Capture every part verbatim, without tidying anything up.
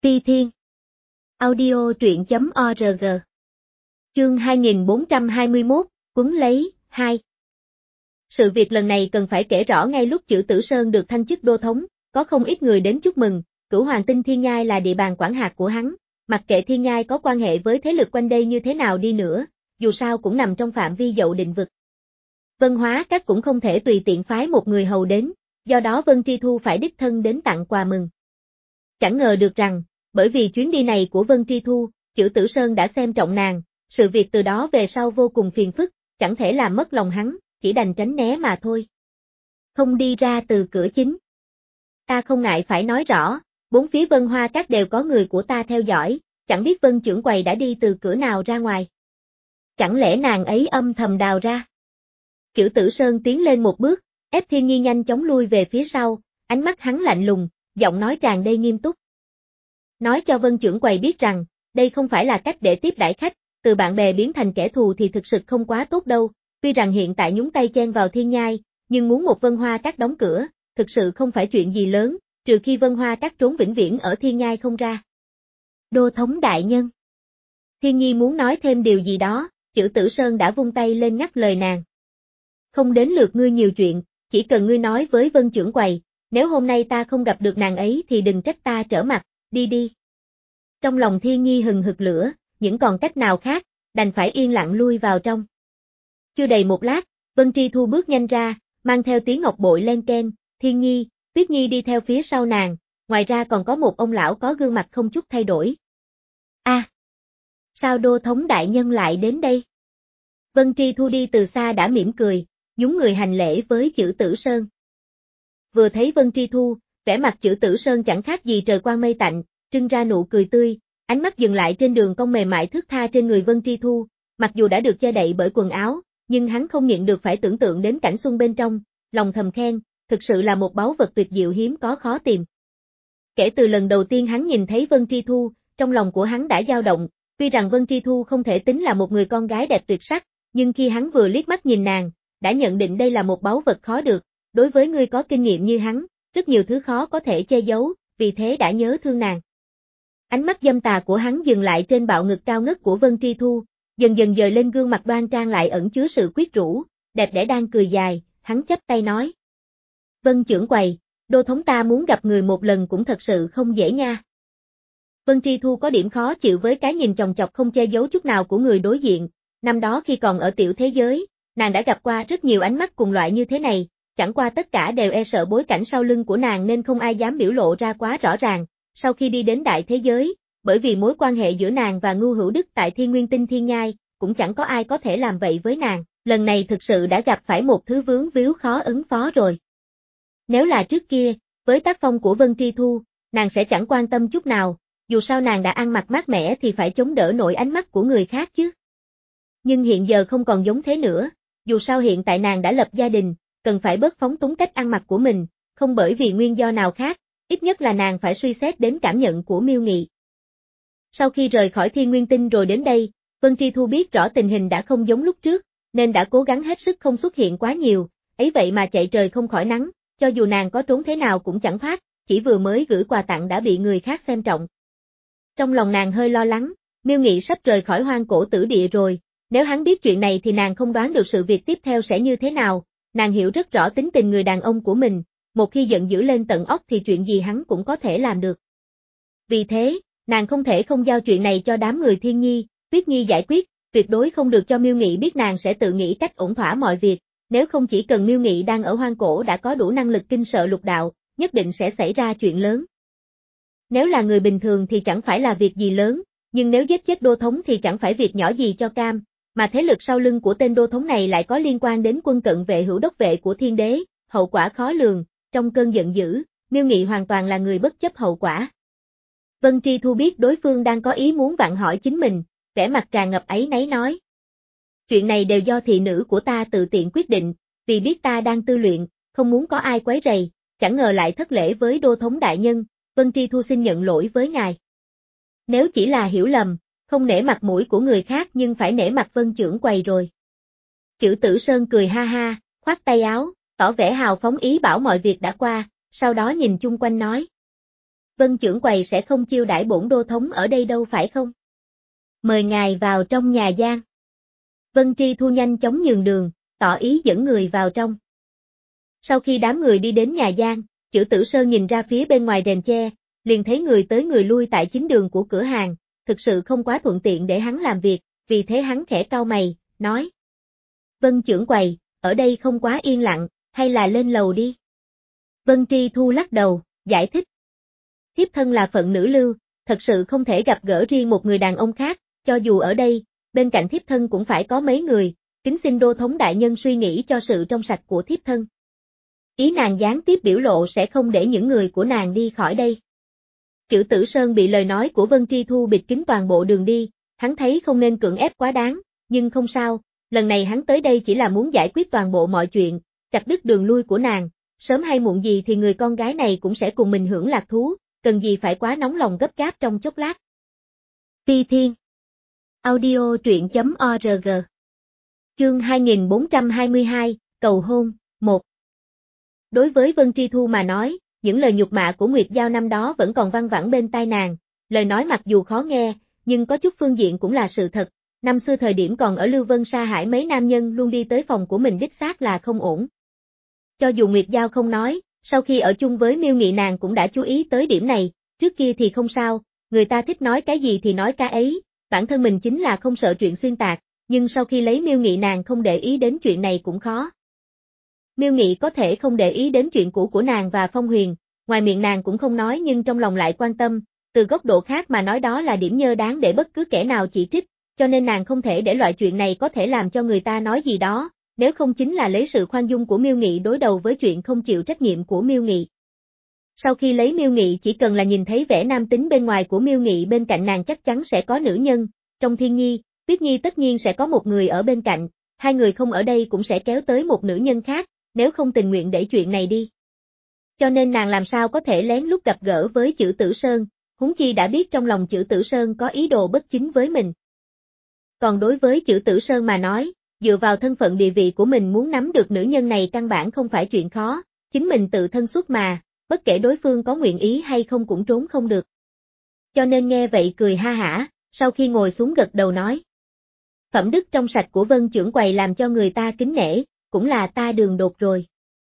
Ti Thiên. Audio truyện chấm org. Chương hai nghìn bốn trăm hai mươi mốt, Quấn lấy, hai. Sự việc lần này cần phải kể rõ ngay lúc Chử Tử Sơn được thăng chức đô thống, có không ít người đến chúc mừng, Cửu Hoàng Tinh Thiên Nhai là địa bàn quản hạt của hắn, mặc kệ Thiên Nhai có quan hệ với thế lực quanh đây như thế nào đi nữa, dù sao cũng nằm trong phạm vi Dậu Định vực. Vân Hóa Các cũng không thể tùy tiện phái một người hầu đến, do đó Vân Tri Thu phải đích thân đến tặng quà mừng. Chẳng ngờ được rằng, bởi vì chuyến đi này của Vân Tri Thu, Chử Tử Sơn đã xem trọng nàng, sự việc từ đó về sau vô cùng phiền phức, chẳng thể làm mất lòng hắn, chỉ đành tránh né mà thôi. Không đi ra từ cửa chính. Ta không ngại phải nói rõ, bốn phía Vân Hoa Các đều có người của ta theo dõi, chẳng biết Vân trưởng quầy đã đi từ cửa nào ra ngoài. Chẳng lẽ nàng ấy âm thầm đào ra? Chử Tử Sơn tiến lên một bước, ép Thiên Nhi nhanh chóng lui về phía sau, ánh mắt hắn lạnh lùng, giọng nói tràn đầy nghiêm túc. Nói cho Vân trưởng quầy biết rằng, đây không phải là cách để tiếp đãi khách, từ bạn bè biến thành kẻ thù thì thực sự không quá tốt đâu, tuy rằng hiện tại nhúng tay chen vào Thiên Nhai, nhưng muốn một Vân Hoa Các đóng cửa, thực sự không phải chuyện gì lớn, trừ khi Vân Hoa Các trốn vĩnh viễn ở Thiên Nhai không ra. Đô thống đại nhân. Thiên Nhi muốn nói thêm điều gì đó, Chử Tử Sơn đã vung tay lên ngắt lời nàng. Không đến lượt ngươi nhiều chuyện, chỉ cần ngươi nói với Vân trưởng quầy, nếu hôm nay ta không gặp được nàng ấy thì đừng trách ta trở mặt, đi đi. Trong lòng Thiên Nhi hừng hực lửa, những còn cách nào khác, đành phải yên lặng lui vào trong. Chưa đầy một lát, Vân Tri Thu bước nhanh ra, mang theo tiếng ngọc bội len keng, Thiên Nhi, Tuyết Nhi đi theo phía sau nàng, ngoài ra còn có một ông lão có gương mặt không chút thay đổi. A, à, sao đô thống đại nhân lại đến đây? Vân Tri Thu đi từ xa đã mỉm cười, nhún người hành lễ với Chử Tử Sơn. Vừa thấy Vân Tri Thu, vẻ mặt Chử Tử Sơn chẳng khác gì trời quang mây tạnh, trưng ra nụ cười tươi, ánh mắt dừng lại trên đường cong mềm mại thướt tha trên người Vân Tri Thu, mặc dù đã được che đậy bởi quần áo, nhưng hắn không nhịn được phải tưởng tượng đến cảnh xuân bên trong, lòng thầm khen, thực sự là một báu vật tuyệt diệu hiếm có khó tìm. Kể từ lần đầu tiên hắn nhìn thấy Vân Tri Thu, trong lòng của hắn đã dao động, tuy rằng Vân Tri Thu không thể tính là một người con gái đẹp tuyệt sắc, nhưng khi hắn vừa liếc mắt nhìn nàng, đã nhận định đây là một báu vật khó được, đối với người có kinh nghiệm như hắn, rất nhiều thứ khó có thể che giấu, vì thế đã nhớ thương nàng. Ánh mắt dâm tà của hắn dừng lại trên bạo ngực cao ngất của Vân Tri Thu, dần dần dời lên gương mặt đoan trang lại ẩn chứa sự quyến rũ, đẹp đẽ đang cười dài, hắn chắp tay nói. Vân trưởng quầy, đô thống ta muốn gặp người một lần cũng thật sự không dễ nha. Vân Tri Thu có điểm khó chịu với cái nhìn chòng chọc không che giấu chút nào của người đối diện, năm đó khi còn ở tiểu thế giới, nàng đã gặp qua rất nhiều ánh mắt cùng loại như thế này, chẳng qua tất cả đều e sợ bối cảnh sau lưng của nàng nên không ai dám biểu lộ ra quá rõ ràng. Sau khi đi đến đại thế giới, bởi vì mối quan hệ giữa nàng và Ngưu Hữu Đức tại Thiên Nguyên Tinh Thiên Nhai, cũng chẳng có ai có thể làm vậy với nàng, lần này thực sự đã gặp phải một thứ vướng víu khó ứng phó rồi. Nếu là trước kia, với tác phong của Vân Tri Thu, nàng sẽ chẳng quan tâm chút nào, dù sao nàng đã ăn mặc mát mẻ thì phải chống đỡ nổi ánh mắt của người khác chứ. Nhưng hiện giờ không còn giống thế nữa, dù sao hiện tại nàng đã lập gia đình, cần phải bớt phóng túng cách ăn mặc của mình, không bởi vì nguyên do nào khác. Ít nhất là nàng phải suy xét đến cảm nhận của Miêu Nghị. Sau khi rời khỏi Thiên Nguyên Tinh rồi đến đây, Vân Tri Thu biết rõ tình hình đã không giống lúc trước, nên đã cố gắng hết sức không xuất hiện quá nhiều, ấy vậy mà chạy trời không khỏi nắng, cho dù nàng có trốn thế nào cũng chẳng thoát, chỉ vừa mới gửi quà tặng đã bị người khác xem trọng. Trong lòng nàng hơi lo lắng, Miêu Nghị sắp rời khỏi Hoang Cổ Tử Địa rồi, nếu hắn biết chuyện này thì nàng không đoán được sự việc tiếp theo sẽ như thế nào, nàng hiểu rất rõ tính tình người đàn ông của mình. Một khi giận dữ lên tận óc thì chuyện gì hắn cũng có thể làm được. Vì thế, nàng không thể không giao chuyện này cho đám người Thiên Nhi, Tuyết Nhi giải quyết, tuyệt đối không được cho Miêu Nghị biết nàng sẽ tự nghĩ cách ổn thỏa mọi việc, nếu không chỉ cần Miêu Nghị đang ở Hoang Cổ đã có đủ năng lực kinh sợ lục đạo, nhất định sẽ xảy ra chuyện lớn. Nếu là người bình thường thì chẳng phải là việc gì lớn, nhưng nếu giết chết đô thống thì chẳng phải việc nhỏ gì cho cam, mà thế lực sau lưng của tên đô thống này lại có liên quan đến quân cận vệ hữu đốc vệ của Thiên Đế, hậu quả khó lường. Trong cơn giận dữ, Miêu Nghị hoàn toàn là người bất chấp hậu quả. Vân Tri Thu biết đối phương đang có ý muốn vặn hỏi chính mình, vẻ mặt tràn ngập áy náy nói. Chuyện này đều do thị nữ của ta tự tiện quyết định, vì biết ta đang tư luyện, không muốn có ai quấy rầy, chẳng ngờ lại thất lễ với đô thống đại nhân, Vân Tri Thu xin nhận lỗi với ngài. Nếu chỉ là hiểu lầm, không nể mặt mũi của người khác nhưng phải nể mặt Vân trưởng quầy rồi. Chử Tử Sơn cười ha ha, khoát tay áo, tỏ vẻ hào phóng ý bảo mọi việc đã qua, sau đó nhìn chung quanh nói. Vân trưởng quầy sẽ không chiêu đãi bổn đô thống ở đây đâu phải không? Mời ngài vào trong nhà giam. Vân Tri Thu nhanh chóng nhường đường, tỏ ý dẫn người vào trong. Sau khi đám người đi đến nhà giam, Chử Tử Sơn nhìn ra phía bên ngoài rèm che, liền thấy người tới người lui tại chính đường của cửa hàng, thực sự không quá thuận tiện để hắn làm việc, vì thế hắn khẽ cau mày, nói. Vân trưởng quầy, ở đây không quá yên lặng, hay là lên lầu đi? Vân Tri Thu lắc đầu, giải thích. Thiếp thân là phận nữ lưu, thật sự không thể gặp gỡ riêng một người đàn ông khác, cho dù ở đây, bên cạnh thiếp thân cũng phải có mấy người, kính xin đô thống đại nhân suy nghĩ cho sự trong sạch của thiếp thân. Ý nàng gián tiếp biểu lộ sẽ không để những người của nàng đi khỏi đây. Chử Tử Sơn bị lời nói của Vân Tri Thu bịt kín toàn bộ đường đi, hắn thấy không nên cưỡng ép quá đáng, nhưng không sao, lần này hắn tới đây chỉ là muốn giải quyết toàn bộ mọi chuyện, chặt đứt đường lui của nàng, sớm hay muộn gì thì người con gái này cũng sẽ cùng mình hưởng lạc thú, cần gì phải quá nóng lòng gấp gáp trong chốc lát. Phi Thiên Audio truyện.org Chương hai nghìn bốn trăm hai mươi hai, Cầu hôn, một. Đối với Vân Tri Thu mà nói, những lời nhục mạ của Nguyệt Giao năm đó vẫn còn văng vẳng bên tai nàng, lời nói mặc dù khó nghe, nhưng có chút phương diện cũng là sự thật, năm xưa thời điểm còn ở Lưu Vân Sa Hải mấy nam nhân luôn đi tới phòng của mình đích xác là không ổn. Cho dù Nguyệt Giao không nói, sau khi ở chung với Miêu Nghị nàng cũng đã chú ý tới điểm này, trước kia thì không sao, người ta thích nói cái gì thì nói cái ấy, bản thân mình chính là không sợ chuyện xuyên tạc, nhưng sau khi lấy Miêu Nghị nàng không để ý đến chuyện này cũng khó. Miêu Nghị có thể không để ý đến chuyện cũ của nàng và Phong Huyền, ngoài miệng nàng cũng không nói nhưng trong lòng lại quan tâm, từ góc độ khác mà nói đó là điểm nhơ đáng để bất cứ kẻ nào chỉ trích, cho nên nàng không thể để loại chuyện này có thể làm cho người ta nói gì đó, nếu không chính là lấy sự khoan dung của Miêu Nghị đối đầu với chuyện không chịu trách nhiệm của Miêu Nghị. Sau khi lấy Miêu Nghị chỉ cần là nhìn thấy vẻ nam tính bên ngoài của Miêu Nghị bên cạnh nàng chắc chắn sẽ có nữ nhân, trong Thiên Nhi, Tuyết Nhi tất nhiên sẽ có một người ở bên cạnh, hai người không ở đây cũng sẽ kéo tới một nữ nhân khác, nếu không tình nguyện để chuyện này đi. Cho nên nàng làm sao có thể lén lút gặp gỡ với Chử Tử Sơn, huống chi đã biết trong lòng Chử Tử Sơn có ý đồ bất chính với mình. Còn đối với Chử Tử Sơn mà nói, dựa vào thân phận địa vị của mình muốn nắm được nữ nhân này căn bản không phải chuyện khó, chính mình tự thân xuất mà, bất kể đối phương có nguyện ý hay không cũng trốn không được. Cho nên nghe vậy cười ha hả, sau khi ngồi xuống gật đầu nói. Phẩm đức trong sạch của Vân trưởng quầy làm cho người ta kính nể, cũng là ta đường đột rồi.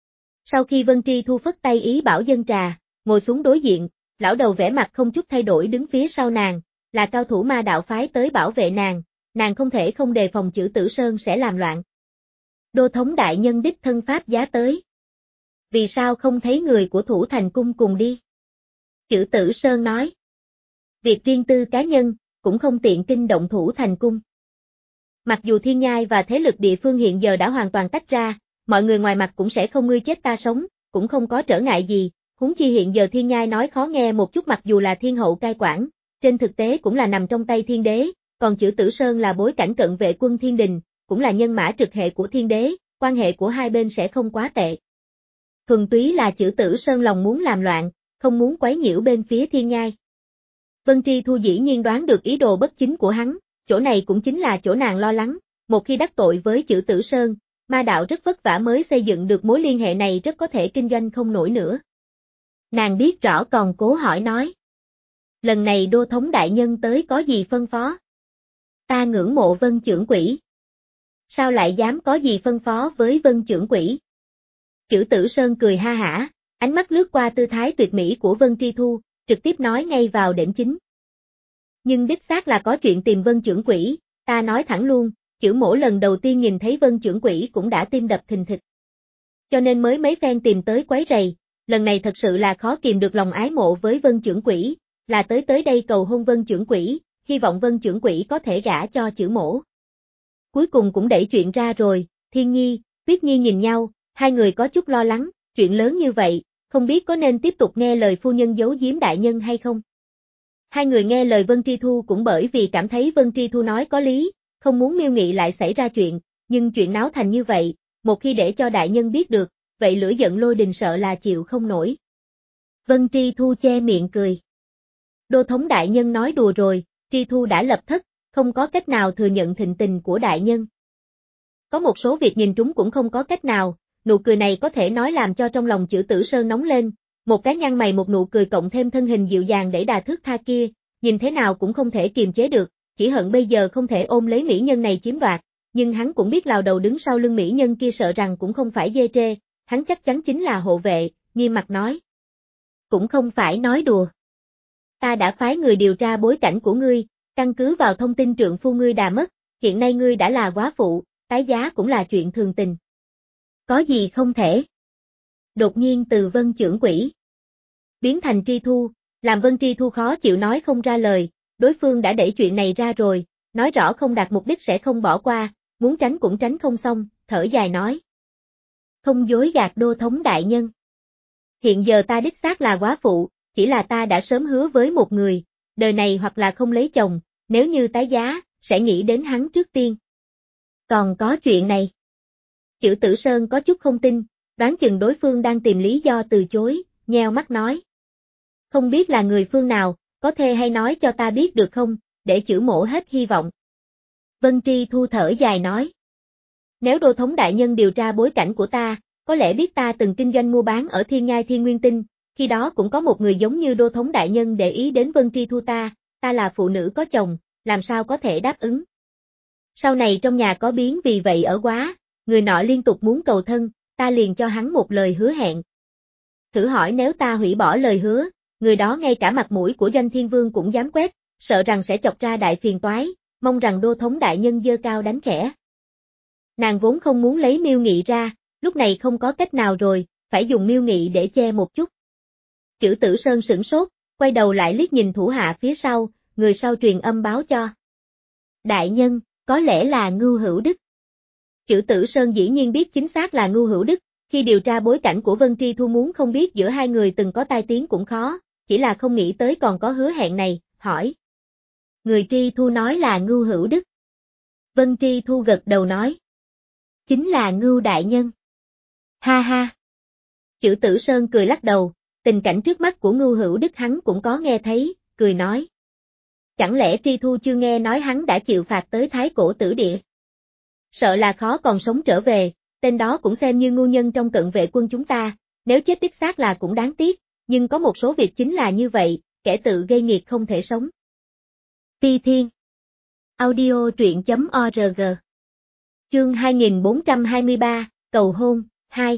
Sau khi Vân Tri Thu phất tay ý bảo dân trà, ngồi xuống đối diện, lão đầu vẻ mặt không chút thay đổi đứng phía sau nàng, là cao thủ ma đạo phái tới bảo vệ nàng, nàng không thể không đề phòng Chử Tử Sơn sẽ làm loạn. Đô thống đại nhân đích thân pháp giá tới. Vì sao không thấy người của Thủ Thành Cung cùng đi? Chử Tử Sơn nói. Việc riêng tư cá nhân, cũng không tiện kinh động Thủ Thành Cung. Mặc dù thiên nhai và thế lực địa phương hiện giờ đã hoàn toàn tách ra, mọi người ngoài mặt cũng sẽ không ngươi chết ta sống, cũng không có trở ngại gì, huống chi hiện giờ thiên nhai nói khó nghe một chút mặc dù là thiên hậu cai quản, trên thực tế cũng là nằm trong tay thiên đế, còn Chử Tử Sơn là bối cảnh cận vệ quân thiên đình, cũng là nhân mã trực hệ của thiên đế, quan hệ của hai bên sẽ không quá tệ. Thuần túy là Chử Tử Sơn lòng muốn làm loạn, không muốn quấy nhiễu bên phía thiên nhai. Vân Tri Thu dĩ nhiên đoán được ý đồ bất chính của hắn, chỗ này cũng chính là chỗ nàng lo lắng, một khi đắc tội với Chử Tử Sơn, ma đạo rất vất vả mới xây dựng được mối liên hệ này rất có thể kinh doanh không nổi nữa. Nàng biết rõ còn cố hỏi nói. Lần này đô thống đại nhân tới có gì phân phó? Ta ngưỡng mộ Vân trưởng quỹ. Sao lại dám có gì phân phó với Vân trưởng quỹ? Chử Tử Sơn cười ha hả, ánh mắt lướt qua tư thái tuyệt mỹ của Vân Tri Thu, trực tiếp nói ngay vào điểm chính. Nhưng đích xác là có chuyện tìm Vân trưởng quỹ, ta nói thẳng luôn, Chử mỗ lần đầu tiên nhìn thấy Vân trưởng quỹ cũng đã tim đập thình thịch. Cho nên mới mấy phen tìm tới quấy rầy, lần này thật sự là khó kìm được lòng ái mộ với Vân trưởng quỹ, là tới tới đây cầu hôn Vân trưởng quỹ, hy vọng Vân trưởng quỹ có thể gả cho Chử mỗ. Cuối cùng cũng đẩy chuyện ra rồi, Thiên Nhi, Tuyết Nhi nhìn nhau, hai người có chút lo lắng, chuyện lớn như vậy, không biết có nên tiếp tục nghe lời phu nhân giấu giếm đại nhân hay không. Hai người nghe lời Vân Tri Thu cũng bởi vì cảm thấy Vân Tri Thu nói có lý, không muốn Miêu Nghị lại xảy ra chuyện, nhưng chuyện náo thành như vậy, một khi để cho đại nhân biết được, vậy lửa giận lôi đình sợ là chịu không nổi. Vân Tri Thu che miệng cười. Đô thống đại nhân nói đùa rồi, Tri Thu đã lập thất, không có cách nào thừa nhận thịnh tình của đại nhân. Có một số việc nhìn trúng cũng không có cách nào, nụ cười này có thể nói làm cho trong lòng Chử Tử Sơn nóng lên, Một cái nhăn mày một nụ cười cộng thêm thân hình dịu dàng đẩy đà thước tha kia, nhìn thế nào cũng không thể kiềm chế được, chỉ hận bây giờ không thể ôm lấy mỹ nhân này chiếm đoạt, nhưng hắn cũng biết lào đầu đứng sau lưng mỹ nhân kia sợ rằng cũng không phải dê trê, hắn chắc chắn chính là hộ vệ, nghiêm mặt nói. Cũng không phải nói đùa. Ta đã phái người điều tra bối cảnh của ngươi, căn cứ vào thông tin trượng phu ngươi đã mất, hiện nay ngươi đã là góa phụ, tái giá cũng là chuyện thường tình. Có gì không thể? Đột nhiên từ Vân Chưởng Quỷ biến thành Tri Thu, làm Vân Tri Thu khó chịu nói không ra lời, đối phương đã đẩy chuyện này ra rồi, nói rõ không đạt mục đích sẽ không bỏ qua, muốn tránh cũng tránh không xong, thở dài nói. Không dối gạt đô thống đại nhân. Hiện giờ ta đích xác là góa phụ, chỉ là ta đã sớm hứa với một người, đời này hoặc là không lấy chồng, nếu như tái giá, sẽ nghĩ đến hắn trước tiên. Còn có chuyện này. Chữ Tử Sơn có chút không tin, đoán chừng đối phương đang tìm lý do từ chối, nheo mắt nói. Không biết là người phương nào, có thể hay nói cho ta biết được không, để chữ mổ hết hy vọng. Vân Tri Thu thở dài nói. Nếu đô thống đại nhân điều tra bối cảnh của ta, có lẽ biết ta từng kinh doanh mua bán ở Thiên Ngai Thiên Nguyên Tinh, khi đó cũng có một người giống như đô thống đại nhân để ý đến Vân Tri Thu ta, ta là phụ nữ có chồng, làm sao có thể đáp ứng. Sau này trong nhà có biến vì vậy ở quá, người nọ liên tục muốn cầu thân, ta liền cho hắn một lời hứa hẹn. Thử hỏi nếu ta hủy bỏ lời hứa, người đó ngay cả mặt mũi của Doanh Thiên Vương cũng dám quét, sợ rằng sẽ chọc ra đại phiền toái, mong rằng đô thống đại nhân giơ cao đánh khẽ. Nàng vốn không muốn lấy Miêu Nghị ra, lúc này không có cách nào rồi, phải dùng Miêu Nghị để che một chút. Chữ Tử Sơn sửng sốt, quay đầu lại liếc nhìn thủ hạ phía sau, người sau truyền âm báo cho. Đại nhân, có lẽ là Ngưu Hữu Đức. Chữ Tử Sơn dĩ nhiên biết chính xác là Ngưu Hữu Đức, khi điều tra bối cảnh của Vân Tri Thu muốn không biết giữa hai người từng có tai tiếng cũng khó, chỉ là không nghĩ tới còn có hứa hẹn này, hỏi. Người Tri Thu nói là Ngưu Hữu Đức. Vân Tri Thu gật đầu nói. Chính là Ngưu đại nhân. Ha ha. Chữ Tử Sơn cười lắc đầu, tình cảnh trước mắt của Ngưu Hữu Đức hắn cũng có nghe thấy, cười nói. Chẳng lẽ Tri Thu chưa nghe nói hắn đã chịu phạt tới Thái Cổ Tử Địa? Sợ là khó còn sống trở về, tên đó cũng xem như ngu nhân trong cận vệ quân chúng ta, nếu chết đích xác là cũng đáng tiếc, nhưng có một số việc chính là như vậy, kẻ tự gây nghiệt không thể sống. Ti Thiên Audio truyện chấm org Chương hai nghìn bốn trăm hai mươi ba, Cầu hôn, hai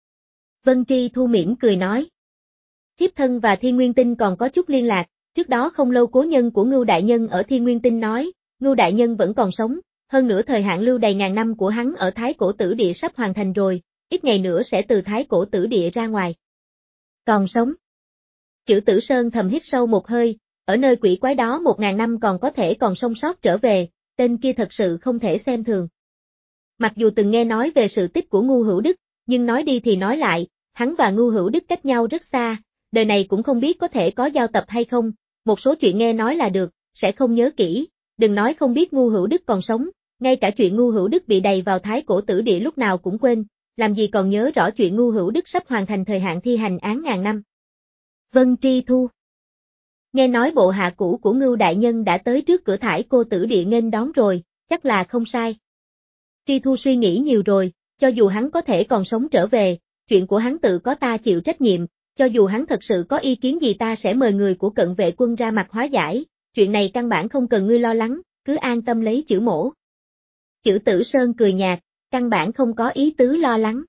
Vân Tri Thu mỉm cười nói. Thiếp thân và Thiên Nguyên Tinh còn có chút liên lạc, trước đó không lâu cố nhân của Ngưu Đại Nhân ở Thiên Nguyên Tinh nói, Ngưu Đại Nhân vẫn còn sống, hơn nữa thời hạn lưu đầy ngàn năm của hắn ở Thái Cổ Tử Địa sắp hoàn thành rồi, ít ngày nữa sẽ từ Thái Cổ Tử Địa ra ngoài. Còn sống. Chữ Tử Sơn thầm hít sâu một hơi, ở nơi quỷ quái đó một ngàn năm còn có thể còn sống sót trở về, tên kia thật sự không thể xem thường. Mặc dù từng nghe nói về sự tích của Ngưu Hữu Đức, nhưng nói đi thì nói lại, hắn và Ngưu Hữu Đức cách nhau rất xa, đời này cũng không biết có thể có giao tập hay không, một số chuyện nghe nói là được, sẽ không nhớ kỹ, đừng nói không biết Ngưu Hữu Đức còn sống, ngay cả chuyện Ngưu Hữu Đức bị đầy vào Thái Cổ Tử Địa lúc nào cũng quên, làm gì còn nhớ rõ chuyện Ngưu Hữu Đức sắp hoàn thành thời hạn thi hành án ngàn năm. Vân Tri Thu nghe nói bộ hạ cũ của Ngưu Đại Nhân đã tới trước cửa Thái Cổ Tử Địa nghênh đón rồi, chắc là không sai. Tri Thu suy nghĩ nhiều rồi, cho dù hắn có thể còn sống trở về, chuyện của hắn tự có ta chịu trách nhiệm, cho dù hắn thật sự có ý kiến gì ta sẽ mời người của cận vệ quân ra mặt hóa giải, chuyện này căn bản không cần ngươi lo lắng, cứ an tâm lấy chữ mổ. Chữ Tử Sơn cười nhạt, căn bản không có ý tứ lo lắng.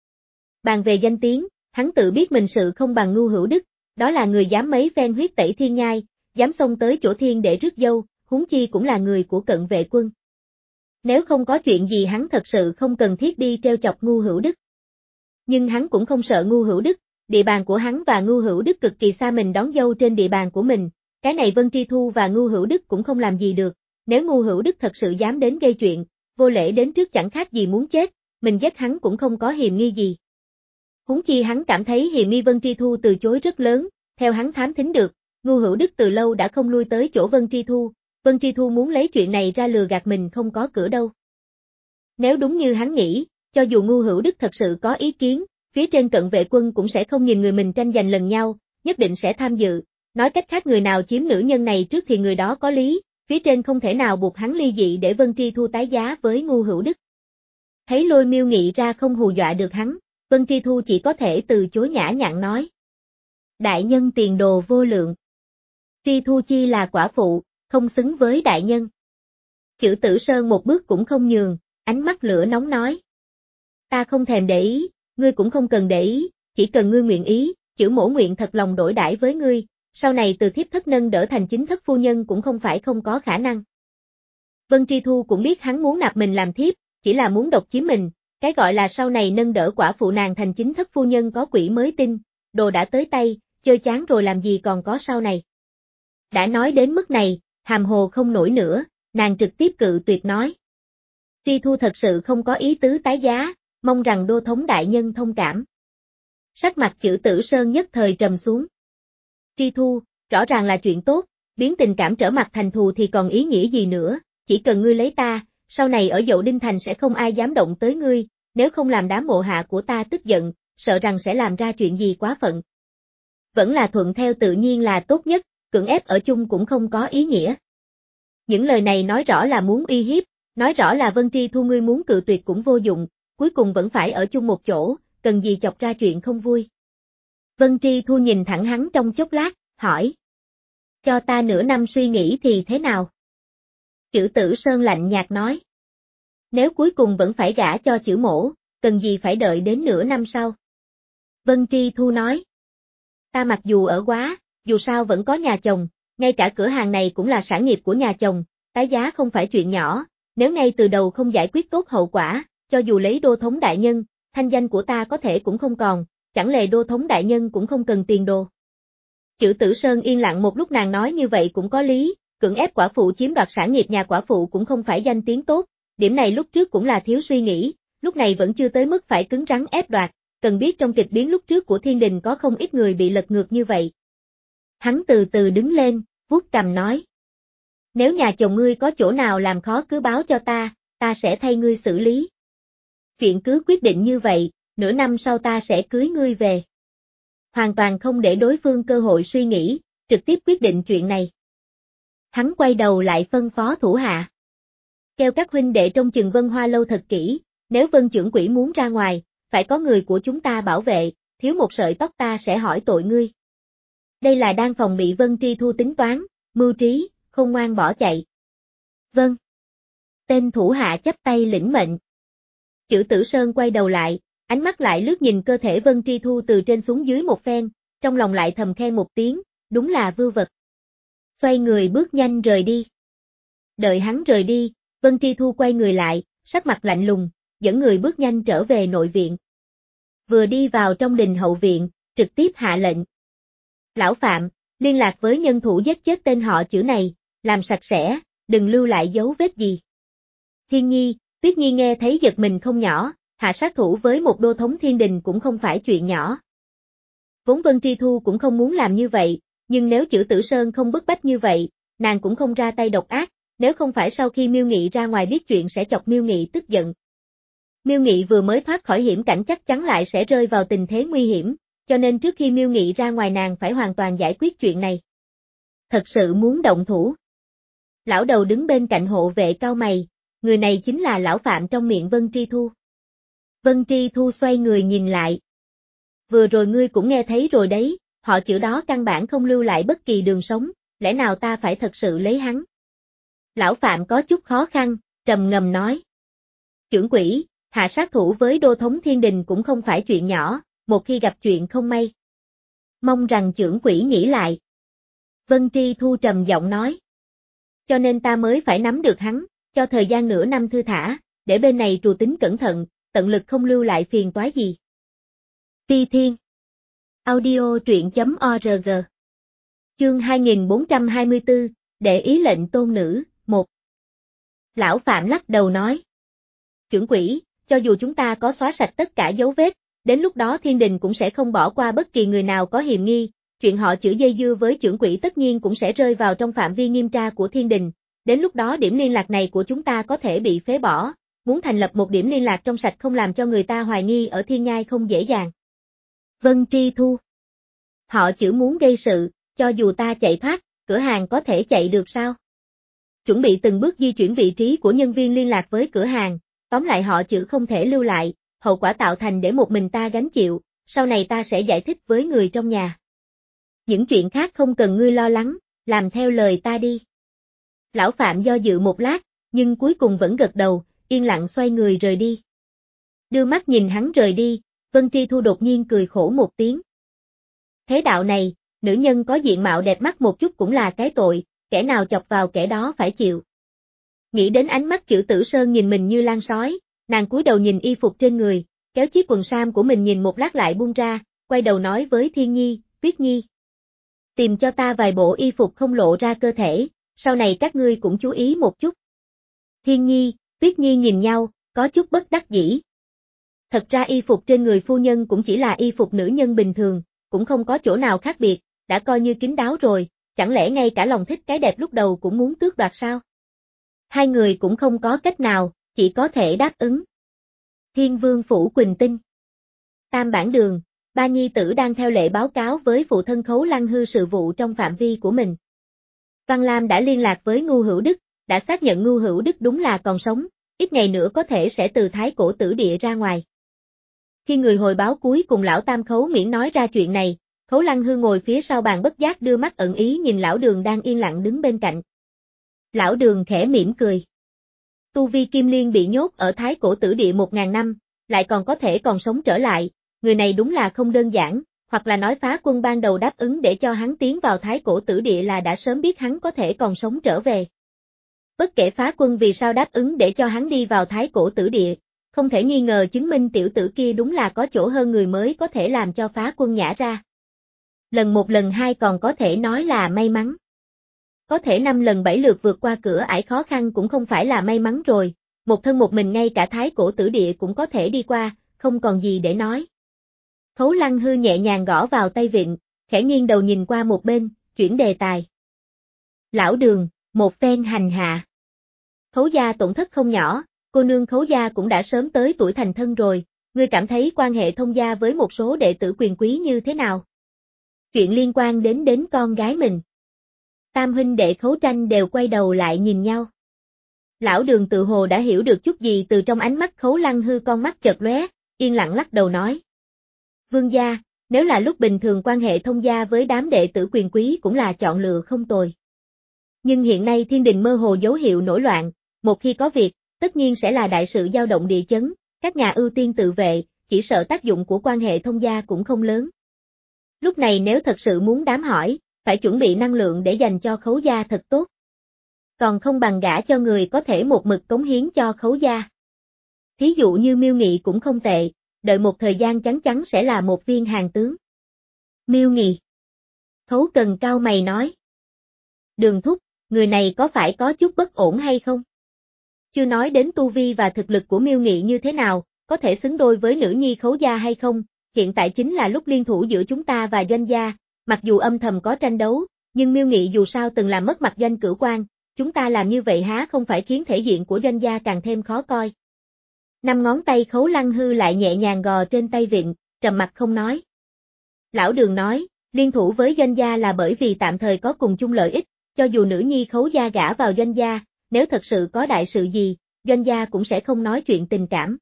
Bàn về danh tiếng, hắn tự biết mình sự không bằng Ngưu Hữu Đức, đó là người dám mấy phen huyết tẩy thiên nhai, dám xông tới chỗ thiên để rước dâu, huống chi cũng là người của cận vệ quân. Nếu không có chuyện gì hắn thật sự không cần thiết đi treo chọc Ngưu Hữu Đức. Nhưng hắn cũng không sợ Ngưu Hữu Đức, địa bàn của hắn và Ngưu Hữu Đức cực kỳ xa mình đón dâu trên địa bàn của mình, cái này Vân Tri Thu và Ngưu Hữu Đức cũng không làm gì được, nếu Ngưu Hữu Đức thật sự dám đến gây chuyện, vô lễ đến trước chẳng khác gì muốn chết, mình giết hắn cũng không có hiềm nghi gì. Huống chi hắn cảm thấy hiềm nghi Vân Tri Thu từ chối rất lớn, theo hắn thám thính được, Ngưu Hữu Đức từ lâu đã không lui tới chỗ Vân Tri Thu, Vân Tri Thu muốn lấy chuyện này ra lừa gạt mình không có cửa đâu. Nếu đúng như hắn nghĩ, cho dù Ngưu Hữu Đức thật sự có ý kiến, phía trên cận vệ quân cũng sẽ không nhìn người mình tranh giành lần nhau, nhất định sẽ tham dự, nói cách khác người nào chiếm nữ nhân này trước thì người đó có lý, phía trên không thể nào buộc hắn ly dị để Vân Tri Thu tái giá với Ngưu Hữu Đức. Thấy Lôi Miêu nghĩ ra không hù dọa được hắn, Vân Tri Thu chỉ có thể từ chối nhã nhặn nói. Đại nhân tiền đồ vô lượng. Tri Thu chi là quả phụ, không xứng với đại nhân. Chữ Tử Sơn một bước cũng không nhường, ánh mắt lửa nóng nói. Ta không thèm để ý, ngươi cũng không cần để ý, chỉ cần ngươi nguyện ý, chữ mổ nguyện thật lòng đổi đãi với ngươi, sau này từ thiếp thất nâng đỡ thành chính thất phu nhân cũng không phải không có khả năng. Vân Tri Thu cũng biết hắn muốn nạp mình làm thiếp, chỉ là muốn độc chiếm mình, cái gọi là sau này nâng đỡ quả phụ nàng thành chính thất phu nhân có quỷ mới tin, đồ đã tới tay, chơi chán rồi làm gì còn có sau này. Đã nói đến mức này, hàm hồ không nổi nữa, nàng trực tiếp cự tuyệt nói. Tri Thu thật sự không có ý tứ tái giá, mong rằng đô thống đại nhân thông cảm. Sắc mặt chữ Tử Sơn nhất thời trầm xuống. Tri Thu, rõ ràng là chuyện tốt, biến tình cảm trở mặt thành thù thì còn ý nghĩa gì nữa, chỉ cần ngươi lấy ta, sau này ở Dậu Đinh Thành sẽ không ai dám động tới ngươi, nếu không làm đám mộ hạ của ta tức giận, sợ rằng sẽ làm ra chuyện gì quá phận. Vẫn là thuận theo tự nhiên là tốt nhất, cưỡng ép ở chung cũng không có ý nghĩa. Những lời này nói rõ là muốn uy hiếp, nói rõ là Vân Tri Thu ngươi muốn cự tuyệt cũng vô dụng, cuối cùng vẫn phải ở chung một chỗ, cần gì chọc ra chuyện không vui. Vân Tri Thu nhìn thẳng hắn trong chốc lát, hỏi. Cho ta nửa năm suy nghĩ thì thế nào? Chữ Tử Sơn lạnh nhạt nói. Nếu cuối cùng vẫn phải gả cho chữ mổ, cần gì phải đợi đến nửa năm sau? Vân Tri Thu nói. Ta mặc dù ở quá, dù sao vẫn có nhà chồng, ngay cả cửa hàng này cũng là sản nghiệp của nhà chồng, tái giá không phải chuyện nhỏ, nếu ngay từ đầu không giải quyết tốt hậu quả, cho dù lấy đô thống đại nhân, thanh danh của ta có thể cũng không còn, chẳng lẽ đô thống đại nhân cũng không cần tiền đồ. Chữ Tử Sơn yên lặng một lúc, nàng nói như vậy cũng có lý, cưỡng ép quả phụ chiếm đoạt sản nghiệp nhà quả phụ cũng không phải danh tiếng tốt, điểm này lúc trước cũng là thiếu suy nghĩ, lúc này vẫn chưa tới mức phải cứng rắn ép đoạt, cần biết trong kịch biến lúc trước của thiên đình có không ít người bị lật ngược như vậy. Hắn từ từ đứng lên, vuốt cằm nói. Nếu nhà chồng ngươi có chỗ nào làm khó cứ báo cho ta, ta sẽ thay ngươi xử lý. Chuyện cứ quyết định như vậy, nửa năm sau ta sẽ cưới ngươi về. Hoàn toàn không để đối phương cơ hội suy nghĩ, trực tiếp quyết định chuyện này. Hắn quay đầu lại phân phó thủ hạ. Kêu các huynh đệ trong chừng Vân Hoa lâu thật kỹ, nếu Vân trưởng quỹ muốn ra ngoài, phải có người của chúng ta bảo vệ, thiếu một sợi tóc ta sẽ hỏi tội ngươi. Đây là đang phòng bị Vân Tri Thu tính toán, mưu trí, không ngoan bỏ chạy. Vâng. Tên thủ hạ chắp tay lĩnh mệnh. Chữ Tử Sơn quay đầu lại, ánh mắt lại lướt nhìn cơ thể Vân Tri Thu từ trên xuống dưới một phen, trong lòng lại thầm khen một tiếng, đúng là vưu vật. Xoay người bước nhanh rời đi. Đợi hắn rời đi, Vân Tri Thu quay người lại, sắc mặt lạnh lùng, dẫn người bước nhanh trở về nội viện. Vừa đi vào trong đình hậu viện, trực tiếp hạ lệnh. Lão Phạm, liên lạc với nhân thủ giết chết tên họ chữ này, làm sạch sẽ, đừng lưu lại dấu vết gì. Thiên Nhi, Tuyết Nhi nghe thấy giật mình không nhỏ, hạ sát thủ với một đô thống thiên đình cũng không phải chuyện nhỏ. Vốn Vân Tri Thu cũng không muốn làm như vậy, nhưng nếu chữ Tử Sơn không bức bách như vậy, nàng cũng không ra tay độc ác, nếu không phải sau khi Miêu Nghị ra ngoài biết chuyện sẽ chọc Miêu Nghị tức giận. Miêu Nghị vừa mới thoát khỏi hiểm cảnh chắc chắn lại sẽ rơi vào tình thế nguy hiểm, cho nên trước khi Miêu Nghị ra ngoài nàng phải hoàn toàn giải quyết chuyện này. Thật sự muốn động thủ. Lão đầu đứng bên cạnh hộ vệ cau mày, người này chính là lão Phạm trong miệng Vân Tri Thu. Vân Tri Thu xoay người nhìn lại. Vừa rồi ngươi cũng nghe thấy rồi đấy, họ chữ đó căn bản không lưu lại bất kỳ đường sống, lẽ nào ta phải thật sự lấy hắn? Lão Phạm có chút khó khăn, trầm ngâm nói. Chưởng quỷ, hạ sát thủ với đô thống thiên đình cũng không phải chuyện nhỏ, một khi gặp chuyện không may. Mong rằng chưởng quỷ nghĩ lại. Vân Tri Thu trầm giọng nói. Cho nên ta mới phải nắm được hắn, cho thời gian nửa năm thư thả, để bên này trù tính cẩn thận, tận lực không lưu lại phiền toái gì. Ti Thiên. Audio truyện chấm org. Chương hai nghìn bốn trăm hai mươi tư, để ý lệnh tôn nữ, một. Lão Phạm lắc đầu nói. Chưởng quỷ, cho dù chúng ta có xóa sạch tất cả dấu vết, đến lúc đó thiên đình cũng sẽ không bỏ qua bất kỳ người nào có hiềm nghi, chuyện họ chữ dây dưa với chưởng quỷ tất nhiên cũng sẽ rơi vào trong phạm vi nghiêm tra của thiên đình, đến lúc đó điểm liên lạc này của chúng ta có thể bị phế bỏ, muốn thành lập một điểm liên lạc trong sạch không làm cho người ta hoài nghi ở thiên nhai không dễ dàng. Vân Tri Thu. Họ chữ muốn gây sự, cho dù ta chạy thoát, cửa hàng có thể chạy được sao? Chuẩn bị từng bước di chuyển vị trí của nhân viên liên lạc với cửa hàng, tóm lại họ chữ không thể lưu lại, hậu quả tạo thành để một mình ta gánh chịu, sau này ta sẽ giải thích với người trong nhà. những chuyện khác không cần ngươi lo lắng, làm theo lời ta đi. Lão Phạm do dự một lát, nhưng cuối cùng vẫn gật đầu, yên lặng xoay người rời đi. Đưa mắt nhìn hắn rời đi, Vân Tri Thu đột nhiên cười khổ một tiếng. Thế đạo này, nữ nhân có diện mạo đẹp mắt một chút cũng là cái tội, kẻ nào chọc vào kẻ đó phải chịu. Nghĩ đến ánh mắt Chữ Tử Sơn nhìn mình như lan sói, nàng cúi đầu nhìn y phục trên người, kéo chiếc quần sam của mình nhìn một lát lại buông ra, quay đầu nói với Thiên Nhi, Tuyết Nhi. Tìm cho ta vài bộ y phục không lộ ra cơ thể, sau này các ngươi cũng chú ý một chút. Thiên Nhi, Tuyết Nhi nhìn nhau, có chút bất đắc dĩ. Thật ra y phục trên người phu nhân cũng chỉ là y phục nữ nhân bình thường, cũng không có chỗ nào khác biệt, đã coi như kín đáo rồi, chẳng lẽ ngay cả lòng thích cái đẹp lúc đầu cũng muốn tước đoạt sao? Hai người cũng không có cách nào, chỉ có thể đáp ứng. Thiên Vương Phủ Quỳnh Tinh. Tam Bản Đường, ba nhi tử đang theo lệ báo cáo với phụ thân Khấu Lăng Hư sự vụ trong phạm vi của mình. Văn Lam đã liên lạc với Ngu Hữu Đức, đã xác nhận Ngu Hữu Đức đúng là còn sống, ít ngày nữa có thể sẽ từ Thái Cổ Tử Địa ra ngoài. Khi người hồi báo cuối cùng lão Tam Khấu Miễn nói ra chuyện này, Khấu Lăng Hư ngồi phía sau bàn bất giác đưa mắt ẩn ý nhìn lão Đường đang yên lặng đứng bên cạnh. Lão Đường khẽ mỉm cười. Tu vi Kim Liên bị nhốt ở Thái Cổ Tử Địa một ngàn năm, lại còn có thể còn sống trở lại, người này đúng là không đơn giản, hoặc là nói Phá Quân ban đầu đáp ứng để cho hắn tiến vào Thái Cổ Tử Địa là đã sớm biết hắn có thể còn sống trở về. Bất kể Phá Quân vì sao đáp ứng để cho hắn đi vào Thái Cổ Tử Địa, không thể nghi ngờ chứng minh tiểu tử kia đúng là có chỗ hơn người mới có thể làm cho Phá Quân nhả ra. Lần một lần hai còn có thể nói là may mắn. Có thể năm lần bảy lượt vượt qua cửa ải khó khăn cũng không phải là may mắn rồi, một thân một mình ngay cả Thái Cổ Tử Địa cũng có thể đi qua, không còn gì để nói. Khấu Lăng Hư nhẹ nhàng gõ vào tay vịn, khẽ nghiêng đầu nhìn qua một bên, chuyển đề tài. Lão Đường, một phen hành hạ. Khấu gia tổn thất không nhỏ, cô nương Khấu gia cũng đã sớm tới tuổi thành thân rồi, ngươi cảm thấy quan hệ thông gia với một số đệ tử quyền quý như thế nào? Chuyện liên quan đến đến con gái mình. Tam huynh đệ Khấu Tranh đều quay đầu lại nhìn nhau. Lão Đường tự hồ đã hiểu được chút gì từ trong ánh mắt Khấu Lăng Hư, con mắt chợt lóe, yên lặng lắc đầu nói. Vương gia, nếu là lúc bình thường quan hệ thông gia với đám đệ tử quyền quý cũng là chọn lựa không tồi. Nhưng hiện nay thiên đình mơ hồ dấu hiệu nổi loạn, một khi có việc, tất nhiên sẽ là đại sự dao động địa chấn, các nhà ưu tiên tự vệ, chỉ sợ tác dụng của quan hệ thông gia cũng không lớn. Lúc này nếu thật sự muốn đám hỏi, phải chuẩn bị năng lượng để dành cho Khấu gia thật tốt. Còn không bằng gả cho người có thể một mực cống hiến cho Khấu gia. Thí dụ như Miêu Nghị cũng không tệ, đợi một thời gian chắn chắn sẽ là một viên hàng tướng. Miêu Nghị. Khấu Cần cau mày nói. Đường thúc, người này có phải có chút bất ổn hay không? Chưa nói đến tu vi và thực lực của Miêu Nghị như thế nào, có thể xứng đôi với nữ nhi Khấu gia hay không, hiện tại chính là lúc liên thủ giữa chúng ta và Doanh gia, mặc dù âm thầm có tranh đấu, nhưng Miêu Nghị dù sao từng làm mất mặt Doanh Cửu Quan, chúng ta làm như vậy há không phải khiến thể diện của Doanh gia càng thêm khó coi. Năm ngón tay Khấu Lăng Hư lại nhẹ nhàng gò trên tay vịn, trầm mặt không nói. Lão Đường nói, liên thủ với Doanh gia là bởi vì tạm thời có cùng chung lợi ích, cho dù nữ nhi Khấu gia gả vào Doanh gia, nếu thật sự có đại sự gì, Doanh gia cũng sẽ không nói chuyện tình cảm.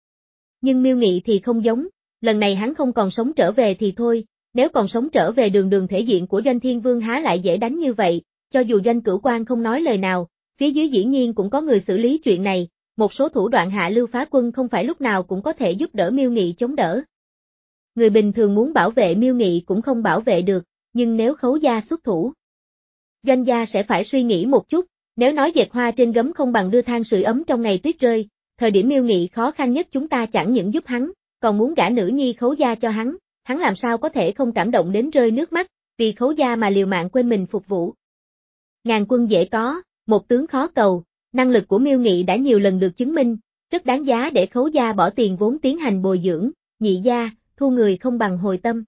Nhưng Miêu Nghị thì không giống, lần này hắn không còn sống trở về thì thôi, nếu còn sống trở về đường đường thể diện của Doanh Thiên Vương há lại dễ đánh như vậy, cho dù Doanh Cửu Quan không nói lời nào, phía dưới dĩ nhiên cũng có người xử lý chuyện này, một số thủ đoạn hạ lưu Phá Quân không phải lúc nào cũng có thể giúp đỡ Miêu Nghị chống đỡ. Người bình thường muốn bảo vệ Miêu Nghị cũng không bảo vệ được, nhưng nếu Khấu gia xuất thủ, Doanh gia sẽ phải suy nghĩ một chút, nếu nói dệt hoa trên gấm không bằng đưa than sưởi ấm trong ngày tuyết rơi, thời điểm Miêu Nghị khó khăn nhất chúng ta chẳng những giúp hắn, còn muốn gả nữ nhi Khấu gia cho hắn, hắn làm sao có thể không cảm động đến rơi nước mắt, vì Khấu gia mà liều mạng quên mình phục vụ. Ngàn quân dễ có, một tướng khó cầu, năng lực của Miêu Nghị đã nhiều lần được chứng minh, rất đáng giá để Khấu gia bỏ tiền vốn tiến hành bồi dưỡng, nhị gia, thu người không bằng hồi tâm.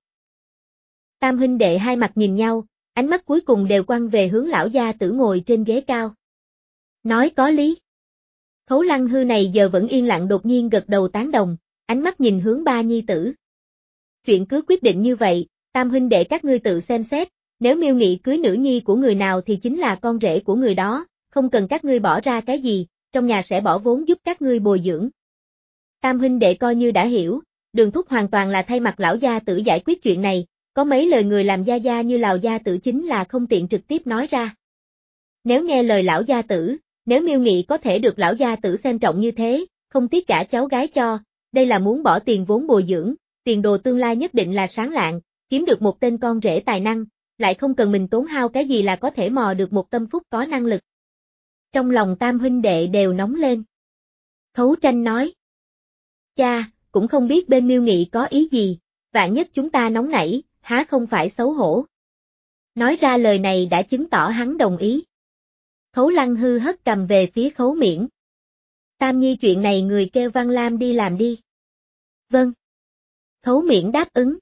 Tam huynh đệ hai mặt nhìn nhau, ánh mắt cuối cùng đều quăng về hướng lão gia tử ngồi trên ghế cao. Nói có lý. Khấu Lăng Hư này giờ vẫn yên lặng đột nhiên gật đầu tán đồng, ánh mắt nhìn hướng ba nhi tử. Chuyện cứ quyết định như vậy, tam huynh đệ các ngươi tự xem xét, nếu Miêu Nghị cưới nữ nhi của người nào thì chính là con rể của người đó, không cần các ngươi bỏ ra cái gì, trong nhà sẽ bỏ vốn giúp các ngươi bồi dưỡng. Tam huynh đệ coi như đã hiểu, Đường thúc hoàn toàn là thay mặt lão gia tử giải quyết chuyện này, có mấy lời người làm gia gia như Lào gia tử chính là không tiện trực tiếp nói ra. Nếu nghe lời lão gia tử, nếu Miêu Nghị có thể được lão gia tử xem trọng như thế, không tiếc cả cháu gái cho, đây là muốn bỏ tiền vốn bồi dưỡng, tiền đồ tương lai nhất định là sáng lạng, kiếm được một tên con rể tài năng, lại không cần mình tốn hao cái gì là có thể mò được một tâm phúc có năng lực. Trong lòng tam huynh đệ đều nóng lên. Khấu Tranh nói. Cha, cũng không biết bên Miêu Nghị có ý gì, vạn nhất chúng ta nóng nảy, há không phải xấu hổ. Nói ra lời này đã chứng tỏ hắn đồng ý. Khấu Lăng Hư hất cầm về phía Khấu Miễn. Tam nhi chuyện này người kêu Văn Lam đi làm đi. Vâng. Khấu Miễn đáp ứng.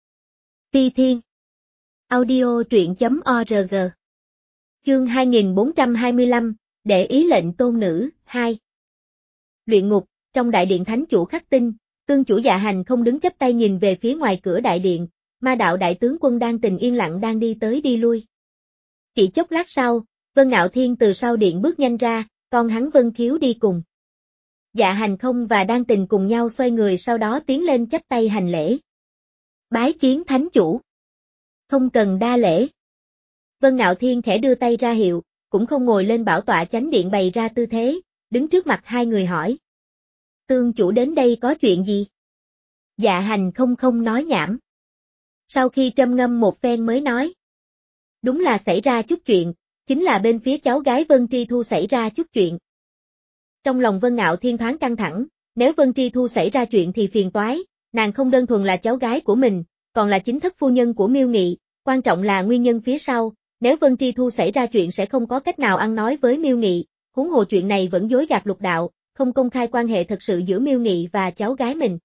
Ti Thiên. Audio truyện chấm org. Chương hai nghìn bốn trăm hai mươi lăm, để ý lệnh tôn nữ, hai. Luyện ngục, trong đại điện thánh chủ Khắc Tinh, Tương chủ Dạ Hành không đứng chắp tay nhìn về phía ngoài cửa đại điện, ma đạo đại tướng quân đang tình yên lặng đang đi tới đi lui. Chỉ chốc lát sau, Vân Ngạo Thiên từ sau điện bước nhanh ra, con hắn Vân Khiếu đi cùng. Dạ Hành không và Đan Tình cùng nhau xoay người sau đó tiến lên chắp tay hành lễ. Bái kiến thánh chủ. Không cần đa lễ. Vân Ngạo Thiên khẽ đưa tay ra hiệu, cũng không ngồi lên bảo tọa chánh điện bày ra tư thế, đứng trước mặt hai người hỏi. Tương chủ đến đây có chuyện gì? Dạ Hành không không nói nhảm. Sau khi trầm ngâm một phen mới nói. Đúng là xảy ra chút chuyện, chính là bên phía cháu gái Vân Tri Thu xảy ra chút chuyện. Trong lòng Vân Ngạo Thiên thoáng căng thẳng, nếu Vân Tri Thu xảy ra chuyện thì phiền toái, nàng không đơn thuần là cháu gái của mình, còn là chính thức phu nhân của Miêu Nghị, quan trọng là nguyên nhân phía sau, nếu Vân Tri Thu xảy ra chuyện sẽ không có cách nào ăn nói với Miêu Nghị, huống hồ chuyện này vẫn dối gạt lục đạo, không công khai quan hệ thật sự giữa Miêu Nghị và cháu gái mình.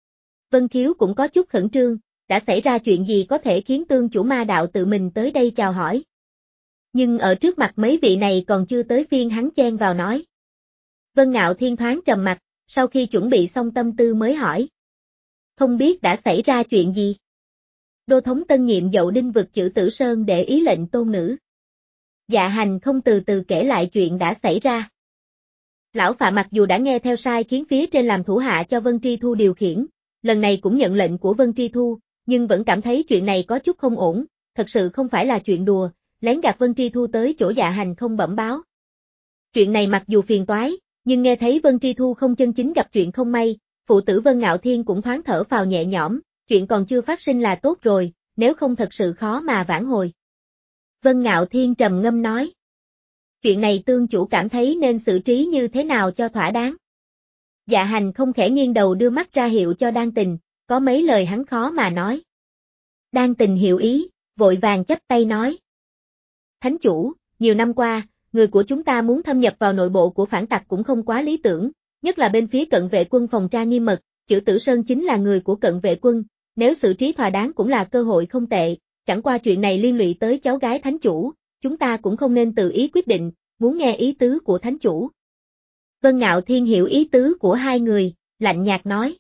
Vân Khiếu cũng có chút khẩn trương, đã xảy ra chuyện gì có thể khiến tương chủ ma đạo tự mình tới đây chào hỏi. Nhưng ở trước mặt mấy vị này còn chưa tới phiên hắn chen vào nói. Vân Ngạo Thiên thoáng trầm mặt, sau khi chuẩn bị xong tâm tư mới hỏi. Không biết đã xảy ra chuyện gì? Đô thống tân nhiệm Dậu Đinh vực chữ Tử Sơn để ý lệnh tôn nữ. Dạ Hành không từ từ kể lại chuyện đã xảy ra. Lão Phạ mặc dù đã nghe theo sai khiến phía trên làm thủ hạ cho Vân Tri Thu điều khiển, lần này cũng nhận lệnh của Vân Tri Thu, nhưng vẫn cảm thấy chuyện này có chút không ổn, thật sự không phải là chuyện đùa, lén gạt Vân Tri Thu tới chỗ Dạ Hành không bẩm báo. Chuyện này mặc dù phiền toái, nhưng nghe thấy Vân Tri Thu không chân chính gặp chuyện không may, phụ tử Vân Ngạo Thiên cũng thoáng thở phào nhẹ nhõm, chuyện còn chưa phát sinh là tốt rồi, nếu không thật sự khó mà vãn hồi. Vân Ngạo Thiên trầm ngâm nói. Chuyện này tương chủ cảm thấy nên xử trí như thế nào cho thỏa đáng. Dạ Hành không khẽ nghiêng đầu đưa mắt ra hiệu cho Đan Tình, có mấy lời hắn khó mà nói. Đan Tình hiểu ý, vội vàng chắp tay nói. Thánh chủ, nhiều năm qua, người của chúng ta muốn thâm nhập vào nội bộ của phản tặc cũng không quá lý tưởng, nhất là bên phía cận vệ quân phòng tra nghiêm mật, chữ Tử Sơn chính là người của cận vệ quân, nếu xử trí thỏa đáng cũng là cơ hội không tệ, chẳng qua chuyện này liên lụy tới cháu gái thánh chủ, chúng ta cũng không nên tự ý quyết định, muốn nghe ý tứ của thánh chủ. Vân Ngạo Thiên hiểu ý tứ của hai người, lạnh nhạt nói.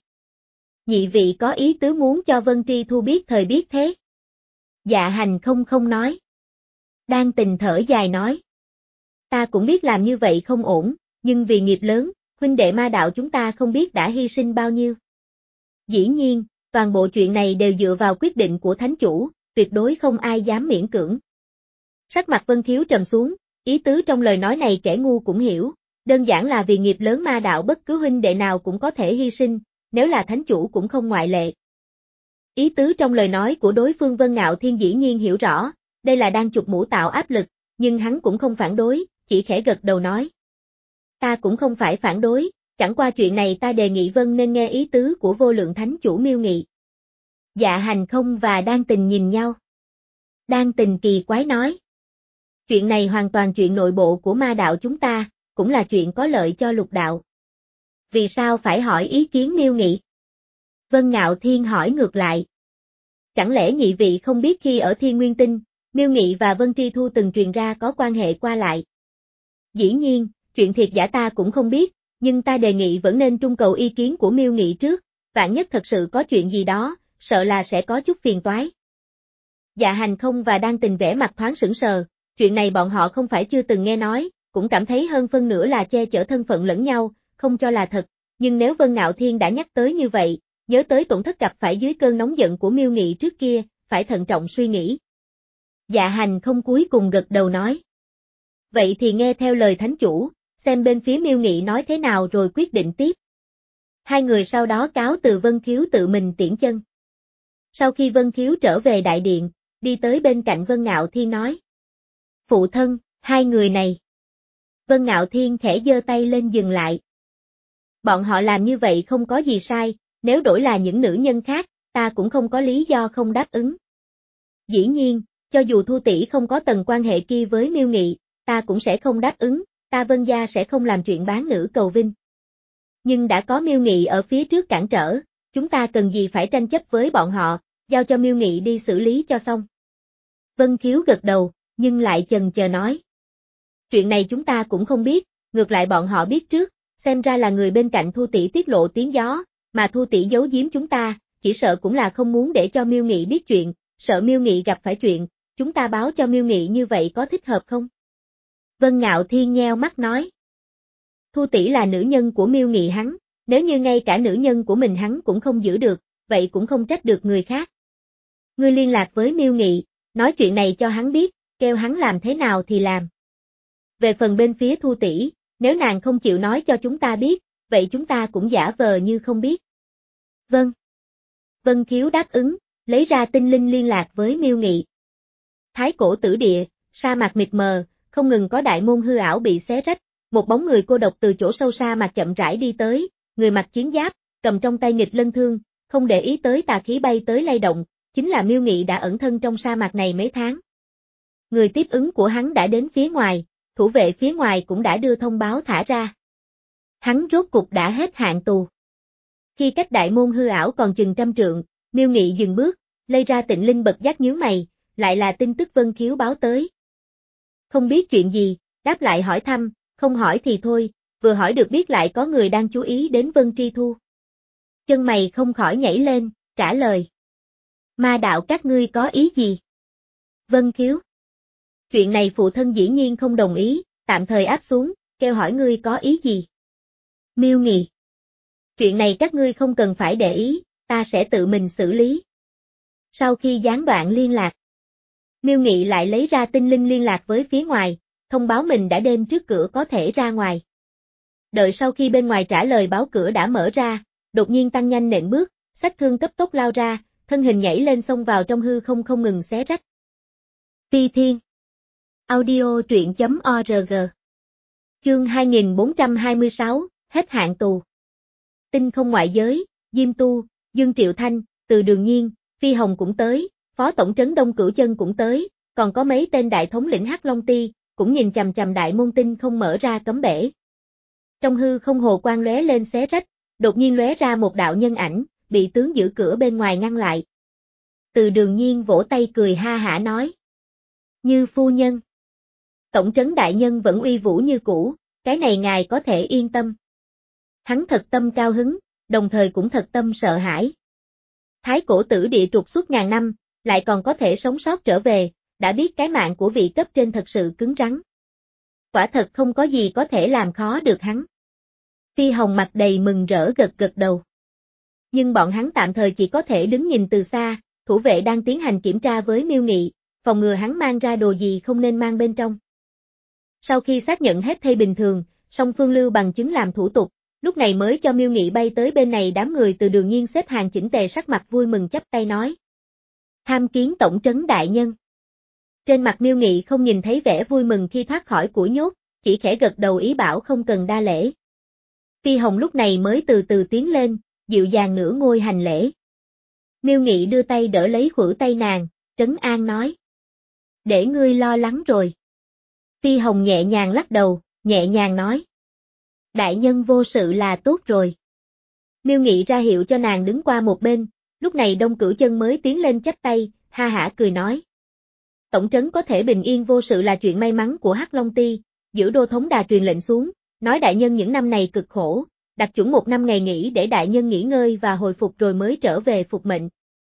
Nhị vị có ý tứ muốn cho Vân Tri Thu biết thời biết thế. Dạ Hành không không nói. Đan Tình thở dài nói. Ta cũng biết làm như vậy không ổn, nhưng vì nghiệp lớn, huynh đệ ma đạo chúng ta không biết đã hy sinh bao nhiêu. Dĩ nhiên, toàn bộ chuyện này đều dựa vào quyết định của thánh chủ, tuyệt đối không ai dám miễn cưỡng. Sắc mặt Vân Khiếu trầm xuống, ý tứ trong lời nói này kẻ ngu cũng hiểu, đơn giản là vì nghiệp lớn ma đạo bất cứ huynh đệ nào cũng có thể hy sinh, nếu là thánh chủ cũng không ngoại lệ. Ý tứ trong lời nói của đối phương Vân Ngạo Thiên dĩ nhiên hiểu rõ, đây là đang chụp mũ tạo áp lực, nhưng hắn cũng không phản đối, chỉ khẽ gật đầu nói. Ta cũng không phải phản đối, chẳng qua chuyện này ta đề nghị Vân nên nghe ý tứ của vô lượng thánh chủ Miêu Nghị. Dạ Hành không và Đan Tình nhìn nhau. Đan Tình kỳ quái nói. Chuyện này hoàn toàn chuyện nội bộ của ma đạo chúng ta, cũng là chuyện có lợi cho lục đạo. Vì sao phải hỏi ý kiến Miêu Nghị? Vân Ngạo Thiên hỏi ngược lại. Chẳng lẽ nhị vị không biết khi ở Thiên Nguyên Tinh, Miêu Nghị và Vân Tri Thu từng truyền ra có quan hệ qua lại? Dĩ nhiên, chuyện thiệt giả ta cũng không biết, nhưng ta đề nghị vẫn nên trung cầu ý kiến của Miêu Nghị trước, vạn nhất thật sự có chuyện gì đó, sợ là sẽ có chút phiền toái. Dạ Hành không và Đan Tình vẻ mặt thoáng sững sờ, chuyện này bọn họ không phải chưa từng nghe nói, cũng cảm thấy hơn phân nửa là che chở thân phận lẫn nhau, không cho là thật, nhưng nếu Vân Ngạo Thiên đã nhắc tới như vậy, nhớ tới tổn thất gặp phải dưới cơn nóng giận của Miêu Nghị trước kia, phải phải thận trọng suy nghĩ. Dạ hành không cuối cùng gật đầu nói. Vậy thì nghe theo lời thánh chủ, xem bên phía Miêu Nghị nói thế nào rồi quyết định tiếp. Hai người sau đó cáo từ Vân Khiếu tự mình tiễn chân. Sau khi Vân Khiếu trở về đại điện, đi tới bên cạnh Vân Ngạo Thiên nói. Phụ thân, hai người này. Vân Ngạo Thiên khẽ giơ tay lên dừng lại. Bọn họ làm như vậy không có gì sai, nếu đổi là những nữ nhân khác, ta cũng không có lý do không đáp ứng. Dĩ nhiên, cho dù Thu tỷ không có tầng quan hệ kia với Miêu Nghị, ta cũng sẽ không đáp ứng, ta Vân gia sẽ không làm chuyện bán nữ cầu vinh. Nhưng đã có Miêu Nghị ở phía trước cản trở, chúng ta cần gì phải tranh chấp với bọn họ, giao cho Miêu Nghị đi xử lý cho xong. Vân Khiếu gật đầu, nhưng lại chần chờ nói. Chuyện này chúng ta cũng không biết, ngược lại bọn họ biết trước, xem ra là người bên cạnh Thu tỷ tiết lộ tiếng gió, mà Thu tỷ giấu giếm chúng ta, chỉ sợ cũng là không muốn để cho Miêu Nghị biết chuyện, sợ Miêu Nghị gặp phải chuyện, chúng ta báo cho Miêu Nghị như vậy có thích hợp không? Vân Ngạo Thiên nheo mắt nói. Thu tỷ là nữ nhân của Miêu Nghị hắn, nếu như ngay cả nữ nhân của mình hắn cũng không giữ được, vậy cũng không trách được người khác. Ngươi liên lạc với Miêu Nghị, nói chuyện này cho hắn biết, kêu hắn làm thế nào thì làm. Về phần bên phía Thu tỷ, nếu nàng không chịu nói cho chúng ta biết, vậy chúng ta cũng giả vờ như không biết. Vâng. Vân Khiếu đáp ứng, lấy ra tinh linh liên lạc với Miêu Nghị. Thái cổ tử địa, sa mạc mịt mờ, không ngừng có đại môn hư ảo bị xé rách, một bóng người cô độc từ chỗ sâu sa mạc chậm rãi đi tới, người mặc chiến giáp, cầm trong tay nghịch lân thương, không để ý tới tà khí bay tới lay động, chính là Miêu Nghị đã ẩn thân trong sa mạc này mấy tháng. Người tiếp ứng của hắn đã đến phía ngoài, thủ vệ phía ngoài cũng đã đưa thông báo thả ra. Hắn rốt cục đã hết hạn tù. Khi cách đại môn hư ảo còn chừng trăm trượng, Miêu Nghị dừng bước, lây ra Tịnh Linh bật giác nhíu mày, lại là tin tức Vân Khiếu báo tới. Không biết chuyện gì, đáp lại hỏi thăm, không hỏi thì thôi, vừa hỏi được biết lại có người đang chú ý đến Vân Tri Thu. Chân mày không khỏi nhảy lên, trả lời. Ma đạo các ngươi có ý gì? Vân Khiếu. Chuyện này phụ thân dĩ nhiên không đồng ý, tạm thời áp xuống, kêu hỏi ngươi có ý gì? Miêu Nghị. Chuyện này các ngươi không cần phải để ý, ta sẽ tự mình xử lý. Sau khi gián đoạn liên lạc, Miêu Nghị lại lấy ra tinh linh liên lạc với phía ngoài, thông báo mình đã đêm trước cửa có thể ra ngoài. Đợi sau khi bên ngoài trả lời báo cửa đã mở ra, đột nhiên tăng nhanh nện bước, xách thương cấp tốc lao ra, thân hình nhảy lên xông vào trong hư không không ngừng xé rách. Phi Thiên. Audio truyện chấm org. Chương hai nghìn bốn trăm hai mươi sáu, hết hạn tù. Tinh không ngoại giới, Diêm Tu, Dương Triệu Thanh, Từ Đường Nhiên, Phi Hồng cũng tới, Phó Tổng trấn Đông Cửu Chân cũng tới, còn có mấy tên đại thống lĩnh Hắc Long Ti, cũng nhìn chằm chằm đại môn tinh không mở ra cấm bể. Trong hư không hồ quang lóe lên xé rách, đột nhiên lóe ra một đạo nhân ảnh, bị tướng giữ cửa bên ngoài ngăn lại. Từ Đường Nhiên vỗ tay cười ha hả nói. Như phu nhân. Tổng trấn đại nhân vẫn uy vũ như cũ, cái này ngài có thể yên tâm. Hắn thật tâm cao hứng, đồng thời cũng thật tâm sợ hãi. Thái cổ tử địa trục suốt ngàn năm, lại còn có thể sống sót trở về, đã biết cái mạng của vị cấp trên thật sự cứng rắn. Quả thật không có gì có thể làm khó được hắn. Phi Hồng mặt đầy mừng rỡ gật gật đầu. Nhưng bọn hắn tạm thời chỉ có thể đứng nhìn từ xa, thủ vệ đang tiến hành kiểm tra với Miêu Nghị, phòng ngừa hắn mang ra đồ gì không nên mang bên trong. Sau khi xác nhận hết thây bình thường, song phương lưu bằng chứng làm thủ tục, lúc này mới cho Miêu Nghị bay tới bên này. Đám người Từ Đường Nhiên xếp hàng chỉnh tề sắc mặt vui mừng chắp tay nói. Tham kiến tổng trấn đại nhân. Trên mặt Miêu Nghị không nhìn thấy vẻ vui mừng khi thoát khỏi củi nhốt, chỉ khẽ gật đầu ý bảo không cần đa lễ. Phi Hồng lúc này mới từ từ tiến lên, dịu dàng nửa ngôi hành lễ. Miêu Nghị đưa tay đỡ lấy khuỷu tay nàng, trấn an nói. Để ngươi lo lắng rồi. Phi Hồng nhẹ nhàng lắc đầu, nhẹ nhàng nói. Đại nhân vô sự là tốt rồi. Miêu Nghị ra hiệu cho nàng đứng qua một bên, lúc này Đông Cửu Chân mới tiến lên chắp tay, ha hả cười nói. Tổng trấn có thể bình yên vô sự là chuyện may mắn của Hắc Long Ti, giữ đô thống đà truyền lệnh xuống, nói đại nhân những năm này cực khổ, đặt chuẩn một năm ngày nghỉ để đại nhân nghỉ ngơi và hồi phục rồi mới trở về phục mệnh.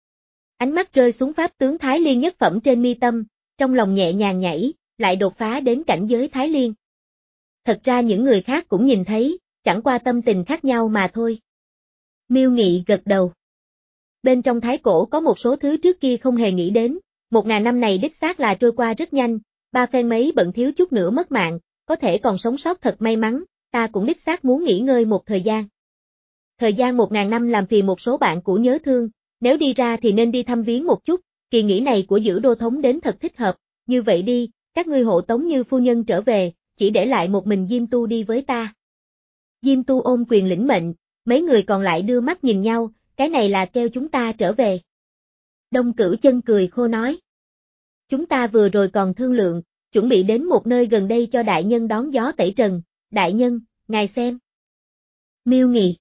Ánh mắt rơi xuống pháp tướng Thái Liên nhất phẩm trên mi tâm, trong lòng nhẹ nhàng nhảy, lại đột phá đến cảnh giới Thái Liên. Thật ra những người khác cũng nhìn thấy, chẳng qua tâm tình khác nhau mà thôi. Miêu Nghị gật đầu. Bên trong thái cổ có một số thứ trước kia không hề nghĩ đến, một ngàn năm này đích xác là trôi qua rất nhanh, ba phen mấy bận thiếu chút nữa mất mạng, có thể còn sống sót thật may mắn, ta cũng đích xác muốn nghỉ ngơi một thời gian. Thời gian một ngàn năm làm phiền một số bạn cũ nhớ thương, nếu đi ra thì nên đi thăm viếng một chút, kỳ nghỉ này của Dữ Đô Thống đến thật thích hợp, như vậy đi, các ngươi hộ tống Như phu nhân trở về, chỉ để lại một mình Diêm Tu đi với ta. Diêm Tu ôm quyền lĩnh mệnh, mấy người còn lại đưa mắt nhìn nhau, cái này là kêu chúng ta trở về. Đông Cửu Chân cười khô nói. Chúng ta vừa rồi còn thương lượng, chuẩn bị đến một nơi gần đây cho đại nhân đón gió tẩy trần, đại nhân, ngài xem. Miêu Nghị.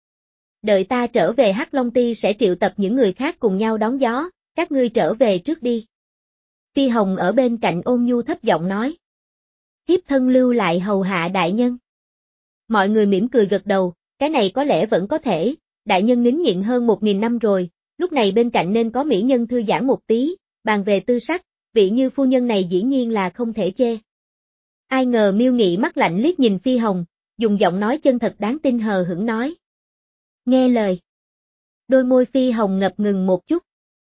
Đợi ta trở về Hắc Long Ti sẽ triệu tập những người khác cùng nhau đón gió, các ngươi trở về trước đi. Phi Hồng ở bên cạnh ôn nhu thấp giọng nói. Thiếp thân lưu lại hầu hạ đại nhân. Mọi người mỉm cười gật đầu, cái này có lẽ vẫn có thể, đại nhân nín nhịn hơn một nghìn năm rồi, lúc này bên cạnh nên có mỹ nhân thư giãn một tí, bàn về tư sắc, vị Như phu nhân này dĩ nhiên là không thể chê. Ai ngờ Miêu Nghị mắt lạnh liếc nhìn Phi Hồng, dùng giọng nói chân thật đáng tin hờ hững nói. Nghe lời. Đôi môi Phi Hồng ngập ngừng một chút.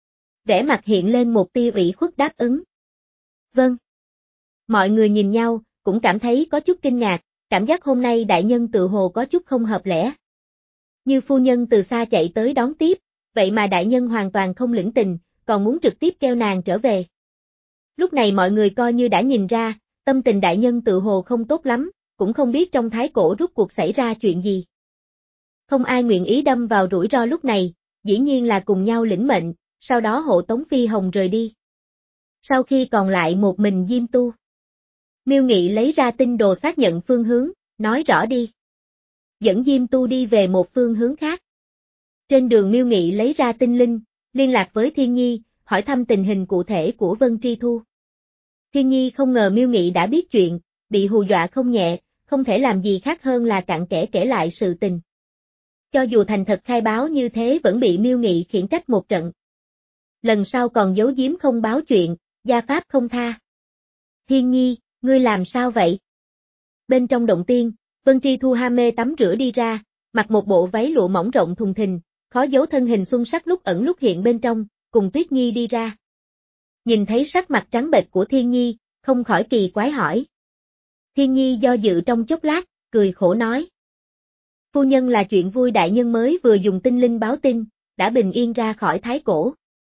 Vẻ mặt hiện lên một tia ủy khuất đáp ứng. Vâng. Mọi người nhìn nhau, cũng cảm thấy có chút kinh ngạc, cảm giác hôm nay đại nhân tự hồ có chút không hợp lẽ. Như phu nhân từ xa chạy tới đón tiếp, vậy mà đại nhân hoàn toàn không lĩnh tình, còn muốn trực tiếp kêu nàng trở về. Lúc này mọi người coi như đã nhìn ra, tâm tình đại nhân tự hồ không tốt lắm, cũng không biết trong thái cổ rút cuộc xảy ra chuyện gì. Không ai nguyện ý đâm vào rủi ro lúc này, dĩ nhiên là cùng nhau lĩnh mệnh, sau đó hộ tống Phi Hồng rời đi. Sau khi còn lại một mình Diêm Tu. Miêu Nghị lấy ra tinh đồ xác nhận phương hướng, nói rõ đi. Dẫn Diêm Tu đi về một phương hướng khác. Trên đường Miêu Nghị lấy ra tinh linh, liên lạc với Thiên Nhi, hỏi thăm tình hình cụ thể của Vân Tri Thu. Thiên Nhi không ngờ Miêu Nghị đã biết chuyện, bị hù dọa không nhẹ, không thể làm gì khác hơn là cặn kẽ kể lại sự tình. Cho dù thành thật khai báo như thế vẫn bị Miêu Nghị khiển trách một trận. Lần sau còn giấu giếm không báo chuyện, gia pháp không tha. Thiên Nhi, ngươi làm sao vậy? Bên trong động tiên, Vân Tri Thu ham mê tắm rửa đi ra, mặc một bộ váy lụa mỏng rộng thùng thình, khó giấu thân hình xuân sắc lúc ẩn lúc hiện bên trong, cùng Tuyết Nhi đi ra. Nhìn thấy sắc mặt trắng bệch của Thiên Nhi, không khỏi kỳ quái hỏi. Thiên Nhi do dự trong chốc lát, cười khổ nói. Phu nhân là chuyện vui đại nhân mới vừa dùng tinh linh báo tin, đã bình yên ra khỏi thái cổ.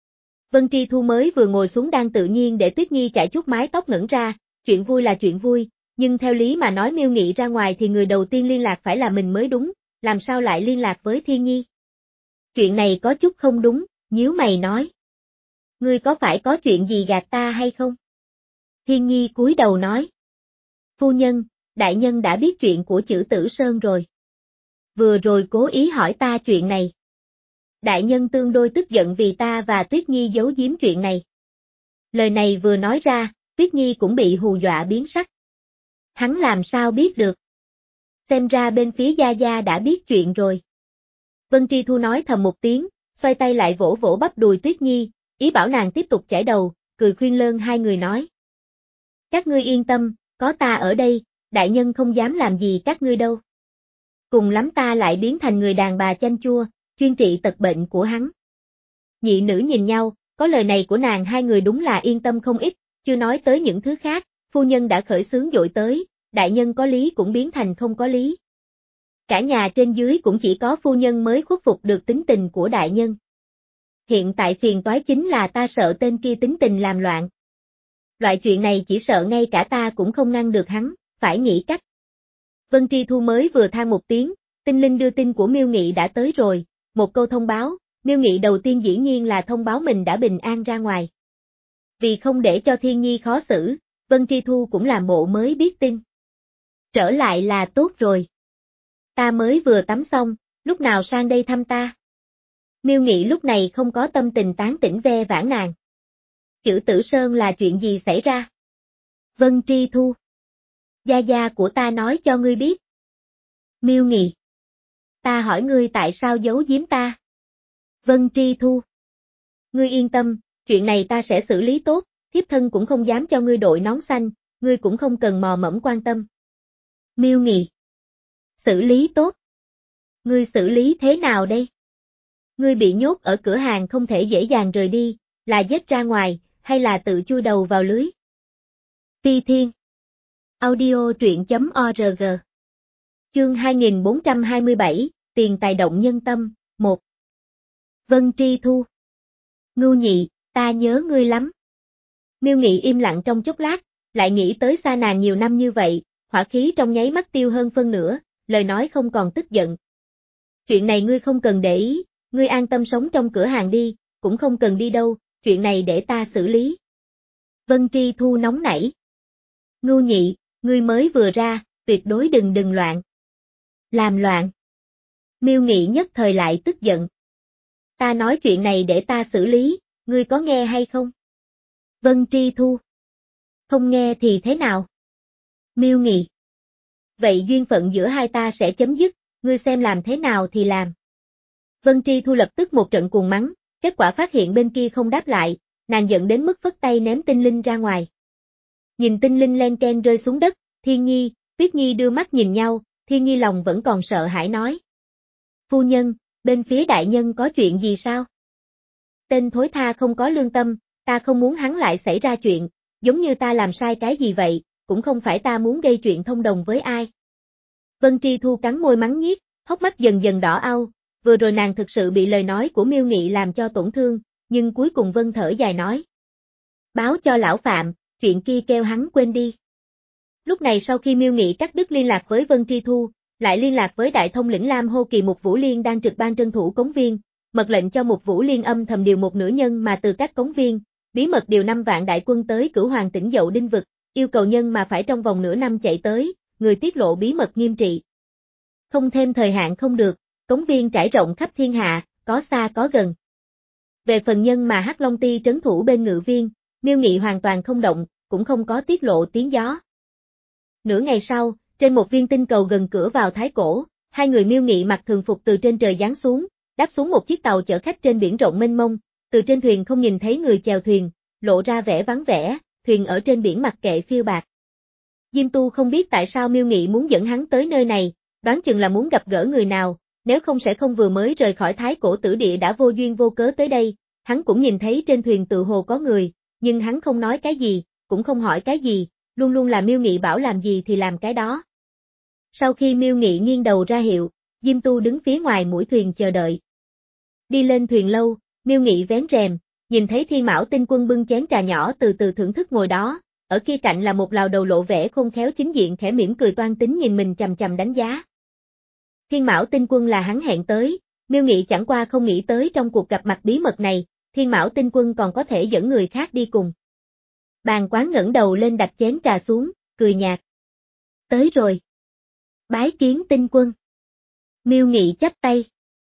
Vân Tri Thu mới vừa ngồi xuống đang tự nhiên để Tuyết Nhi chải chút mái tóc ngẩn ra, chuyện vui là chuyện vui, nhưng theo lý mà nói Miêu Nghị ra ngoài thì người đầu tiên liên lạc phải là mình mới đúng, làm sao lại liên lạc với Thiên Nhi? Chuyện này có chút không đúng, nhíu mày nói. Ngươi có phải có chuyện gì gạt ta hay không? Thiên Nhi cúi đầu nói. Phu nhân, đại nhân đã biết chuyện của Chử Tử Sơn rồi. Vừa rồi cố ý hỏi ta chuyện này. Đại nhân tương đối tức giận vì ta và Tuyết Nhi giấu giếm chuyện này. Lời này vừa nói ra, Tuyết Nhi cũng bị hù dọa biến sắc. Hắn làm sao biết được? Xem ra bên phía Gia Gia đã biết chuyện rồi. Vân Tri Thu nói thầm một tiếng, xoay tay lại vỗ vỗ bắp đùi Tuyết Nhi, ý bảo nàng tiếp tục chải đầu, cười khuyên lơn hai người nói. Các ngươi yên tâm, có ta ở đây, đại nhân không dám làm gì các ngươi đâu. Cùng lắm ta lại biến thành người đàn bà chanh chua, chuyên trị tật bệnh của hắn. Nhị nữ nhìn nhau, có lời này của nàng hai người đúng là yên tâm không ít, chưa nói tới những thứ khác, phu nhân đã khởi xướng dội tới, đại nhân có lý cũng biến thành không có lý. Cả nhà trên dưới cũng chỉ có phu nhân mới khuất phục được tính tình của đại nhân. Hiện tại phiền toái chính là ta sợ tên kia tính tình làm loạn. Loại chuyện này chỉ sợ ngay cả ta cũng không ngăn được hắn, phải nghĩ cách. Vân Tri Thu mới vừa than một tiếng, tinh linh đưa tin của Miêu Nghị đã tới rồi, một câu thông báo, Miêu Nghị đầu tiên dĩ nhiên là thông báo mình đã bình an ra ngoài. Vì không để cho Thiên Nhi khó xử, Vân Tri Thu cũng làm bộ mới biết tin. Trở lại là tốt rồi. Ta mới vừa tắm xong, lúc nào sang đây thăm ta? Miêu Nghị lúc này không có tâm tình tán tỉnh ve vãn nàng. Chử Tử Sơn là chuyện gì xảy ra? Vân Tri Thu. Gia gia của ta nói cho ngươi biết. Miêu Nghị. Ta hỏi ngươi tại sao giấu giếm ta? Vân Tri Thu. Ngươi yên tâm, chuyện này ta sẽ xử lý tốt, thiếp thân cũng không dám cho ngươi đội nón xanh, ngươi cũng không cần mò mẫm quan tâm. Miêu Nghị. Xử lý tốt. Ngươi xử lý thế nào đây? Ngươi bị nhốt ở cửa hàng không thể dễ dàng rời đi, là giết ra ngoài, hay là tự chui đầu vào lưới? Phi Thiên Audio truyện.org Chương hai nghìn bốn trăm hai mươi bảy, Tiền tài động nhân tâm, một Vân Tri Thu Ngưu Nhị, ta nhớ ngươi lắm. Miêu Nghị im lặng trong chốc lát, lại nghĩ tới xa nàng nhiều năm như vậy, hỏa khí trong nháy mắt tiêu hơn phân nửa, lời nói không còn tức giận. Chuyện này ngươi không cần để ý, ngươi an tâm sống trong cửa hàng đi, cũng không cần đi đâu, chuyện này để ta xử lý. Vân Tri Thu nóng nảy. Ngưu Nhị, ngươi mới vừa ra, tuyệt đối đừng đừng loạn. Làm loạn. Miêu Nghị nhất thời lại tức giận. Ta nói chuyện này để ta xử lý, ngươi có nghe hay không? Vân Tri Thu. Không nghe thì thế nào? Miêu Nghị. Vậy duyên phận giữa hai ta sẽ chấm dứt, ngươi xem làm thế nào thì làm. Vân Tri Thu lập tức một trận cuồng mắng, kết quả phát hiện bên kia không đáp lại, nàng giận đến mức phất tay ném tinh linh ra ngoài. Nhìn tinh linh len ken rơi xuống đất, Thiên Nhi, Tuyết Nhi đưa mắt nhìn nhau, Thiên Nhi lòng vẫn còn sợ hãi nói. Phu nhân, bên phía đại nhân có chuyện gì sao? Tên thối tha không có lương tâm, ta không muốn hắn lại xảy ra chuyện, giống như ta làm sai cái gì vậy, cũng không phải ta muốn gây chuyện thông đồng với ai. Vân Tri Thu cắn môi mắng nhiếc, hốc mắt dần dần đỏ au, vừa rồi nàng thực sự bị lời nói của Miêu Nghị làm cho tổn thương, nhưng cuối cùng Vân thở dài nói. Báo cho lão Phạm, chuyện kia kêu hắn quên đi. Lúc này sau khi Miêu Nghị cắt đứt liên lạc với Vân Tri Thu, lại liên lạc với Đại Thông lĩnh Lam Hô Kỳ Mục Vũ Liên đang trực ban trân thủ cống viên, mật lệnh cho Mục Vũ Liên âm thầm điều một nữ nhân mà từ các cống viên, bí mật điều năm vạn đại quân tới Cửu Hoàng tỉnh Dậu Đinh vực, yêu cầu nhân mà phải trong vòng nửa năm chạy tới, người tiết lộ bí mật nghiêm trị. Không thêm thời hạn không được, cống viên trải rộng khắp thiên hạ, có xa có gần. Về phần nhân mà Hắc Long Ti trấn thủ bên Ngự Viên, Miêu Nghị hoàn toàn không động, cũng không có tiết lộ tiếng gió. Nửa ngày sau, trên một viên tinh cầu gần cửa vào Thái Cổ, hai người Miêu Nghị mặc thường phục từ trên trời giáng xuống, đáp xuống một chiếc tàu chở khách trên biển rộng mênh mông, từ trên thuyền không nhìn thấy người chèo thuyền, lộ ra vẻ vắng vẻ, thuyền ở trên biển mặc kệ phiêu bạt. Diêm Tu không biết tại sao Miêu Nghị muốn dẫn hắn tới nơi này, đoán chừng là muốn gặp gỡ người nào, nếu không sẽ không vừa mới rời khỏi Thái Cổ tử địa đã vô duyên vô cớ tới đây, hắn cũng nhìn thấy trên thuyền tự hồ có người, nhưng hắn không nói cái gì, cũng không hỏi cái gì, luôn luôn là Miêu Nghị bảo làm gì thì làm cái đó. Sau khi Miêu Nghị nghiêng đầu ra hiệu, Diêm Tu đứng phía ngoài mũi thuyền chờ đợi. Đi lên thuyền lâu, Miêu Nghị vén rèm, nhìn thấy Thiên Mão Tinh Quân bưng chén trà nhỏ từ từ thưởng thức ngồi đó, ở kia cạnh là một lào đầu lộ vẻ khôn khéo chính diện khẽ mỉm cười toan tính nhìn mình chằm chằm đánh giá. Thiên Mão Tinh Quân là hắn hẹn tới, Miêu Nghị chẳng qua không nghĩ tới trong cuộc gặp mặt bí mật này, Thiên Mão Tinh Quân còn có thể dẫn người khác đi cùng. Bàn quán ngẩng đầu lên đặt chén trà xuống, cười nhạt. Tới rồi. Bái kiến Tinh Quân. Miêu Nghị chắp tay.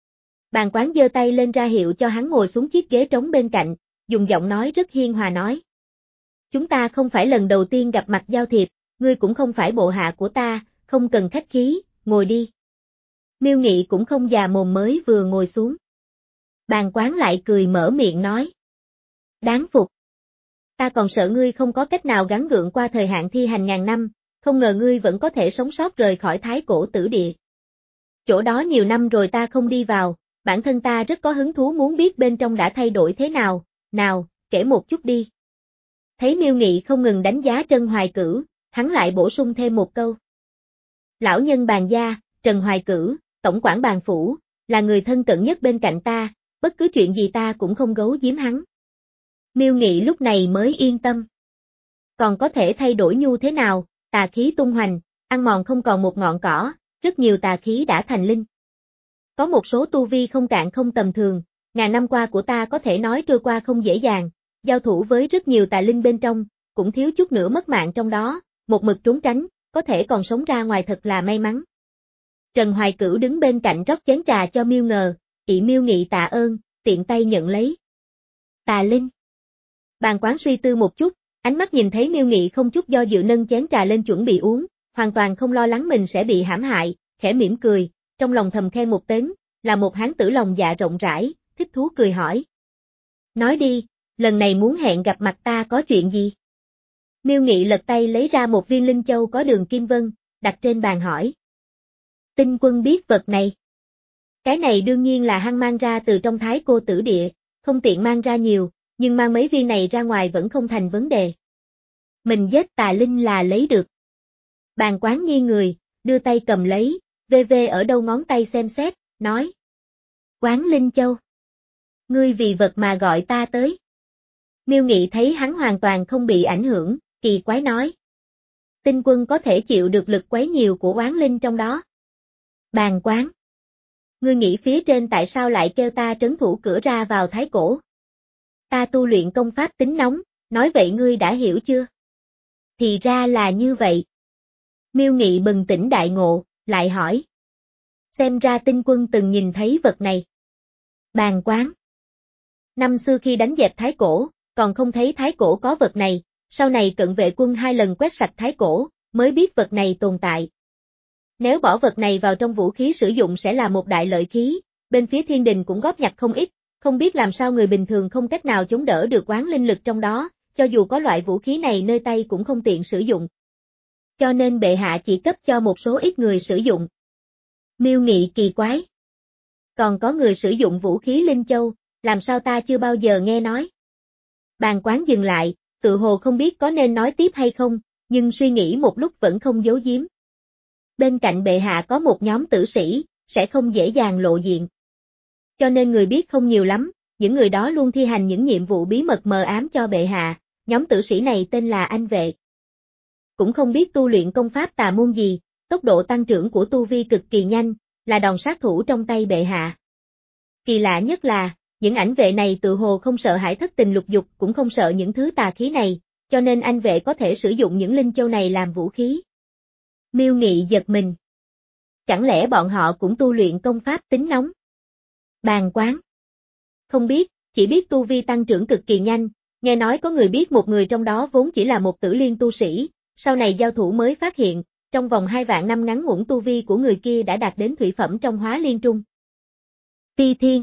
Bàn quán giơ tay lên ra hiệu cho hắn ngồi xuống chiếc ghế trống bên cạnh, dùng giọng nói rất hiên hòa nói. Chúng ta không phải lần đầu tiên gặp mặt giao thiệp, ngươi cũng không phải bộ hạ của ta, không cần khách khí, ngồi đi. Miêu Nghị cũng không già mồm mới vừa ngồi xuống. Bàn quán lại cười mở miệng nói. Đáng phục. Ta còn sợ ngươi không có cách nào gắng gượng qua thời hạn thi hành ngàn năm, không ngờ ngươi vẫn có thể sống sót rời khỏi Thái Cổ tử địa. Chỗ đó nhiều năm rồi ta không đi vào, bản thân ta rất có hứng thú muốn biết bên trong đã thay đổi thế nào, nào, kể một chút đi. Thấy Miêu Nghị không ngừng đánh giá Trần Hoài Cửu, hắn lại bổ sung thêm một câu. Lão nhân Bàn gia, Trần Hoài Cửu, tổng quản Bàn phủ, là người thân cận nhất bên cạnh ta, bất cứ chuyện gì ta cũng không giấu giếm hắn. Miêu Nghị lúc này mới yên tâm. Còn có thể thay đổi nhu thế nào, tà khí tung hoành, ăn mòn không còn một ngọn cỏ, rất nhiều tà khí đã thành linh. Có một số tu vi không cạn không tầm thường, ngàn năm qua của ta có thể nói trôi qua không dễ dàng, giao thủ với rất nhiều tà linh bên trong, cũng thiếu chút nữa mất mạng trong đó, một mực trốn tránh, có thể còn sống ra ngoài thật là may mắn. Trần Hoài Cửu đứng bên cạnh rót chén trà cho Miêu Ngờ, ị Miêu Nghị tạ ơn, tiện tay nhận lấy. Tà linh. Bàn quán suy tư một chút, ánh mắt nhìn thấy Miêu Nghị không chút do dự nâng chén trà lên chuẩn bị uống, hoàn toàn không lo lắng mình sẽ bị hãm hại, khẽ mỉm cười, trong lòng thầm khen một tiếng, là một hán tử lòng dạ rộng rãi, thích thú cười hỏi. Nói đi, lần này muốn hẹn gặp mặt ta có chuyện gì? Miêu Nghị lật tay lấy ra một viên linh châu có đường kim vân, đặt trên bàn hỏi. Tinh Quân biết vật này. Cái này đương nhiên là hắn mang ra từ trong Thái Cô Tử Địa, không tiện mang ra nhiều, nhưng mang mấy viên này ra ngoài vẫn không thành vấn đề. Mình giết tà linh là lấy được. Bàn Quán nghiêng người, đưa tay cầm lấy, vê vê ở đầu ngón tay xem xét, nói. Quán Linh Châu. Ngươi vì vật mà gọi ta tới. Miêu Nghị thấy hắn hoàn toàn không bị ảnh hưởng, kỳ quái nói. Tinh Quân có thể chịu được lực quấy nhiều của oán linh trong đó. Bàn Quán. Ngươi nghĩ phía trên tại sao lại kêu ta trấn thủ cửa ra vào Thái Cổ? Ta tu luyện công pháp tính nóng, nói vậy ngươi đã hiểu chưa? Thì ra là như vậy. Miêu Nghị bừng tỉnh đại ngộ, lại hỏi. Xem ra Tinh Quân từng nhìn thấy vật này. Bàn Quán. Năm xưa khi đánh dẹp Thái Cổ, còn không thấy Thái Cổ có vật này, sau này cận vệ quân hai lần quét sạch Thái Cổ, mới biết vật này tồn tại. Nếu bỏ vật này vào trong vũ khí sử dụng sẽ là một đại lợi khí, bên phía thiên đình cũng góp nhặt không ít, không biết làm sao người bình thường không cách nào chống đỡ được oán linh lực trong đó, cho dù có loại vũ khí này nơi tay cũng không tiện sử dụng. Cho nên bệ hạ chỉ cấp cho một số ít người sử dụng. Miêu Nghị kỳ quái. Còn có người sử dụng vũ khí Linh Châu, làm sao ta chưa bao giờ nghe nói. Bàn Quán dừng lại, tự hồ không biết có nên nói tiếp hay không, nhưng suy nghĩ một lúc vẫn không giấu giếm. Bên cạnh bệ hạ có một nhóm tử sĩ, sẽ không dễ dàng lộ diện. Cho nên người biết không nhiều lắm, những người đó luôn thi hành những nhiệm vụ bí mật mờ ám cho bệ hạ, nhóm tử sĩ này tên là Anh Vệ. Cũng không biết tu luyện công pháp tà môn gì, tốc độ tăng trưởng của tu vi cực kỳ nhanh, là đòn sát thủ trong tay bệ hạ. Kỳ lạ nhất là, những ảnh vệ này tự hồ không sợ hãi thất tình lục dục cũng không sợ những thứ tà khí này, cho nên Anh Vệ có thể sử dụng những linh châu này làm vũ khí. Miêu Nghị giật mình. Chẳng lẽ bọn họ cũng tu luyện công pháp tính nóng? Bàn Quán. Không biết, chỉ biết tu vi tăng trưởng cực kỳ nhanh, nghe nói có người biết một người trong đó vốn chỉ là một tử liên tu sĩ, sau này giao thủ mới phát hiện, trong vòng hai vạn năm ngắn ngủn tu vi của người kia đã đạt đến thủy phẩm trong Hóa Liên Trung. Ti Thiên.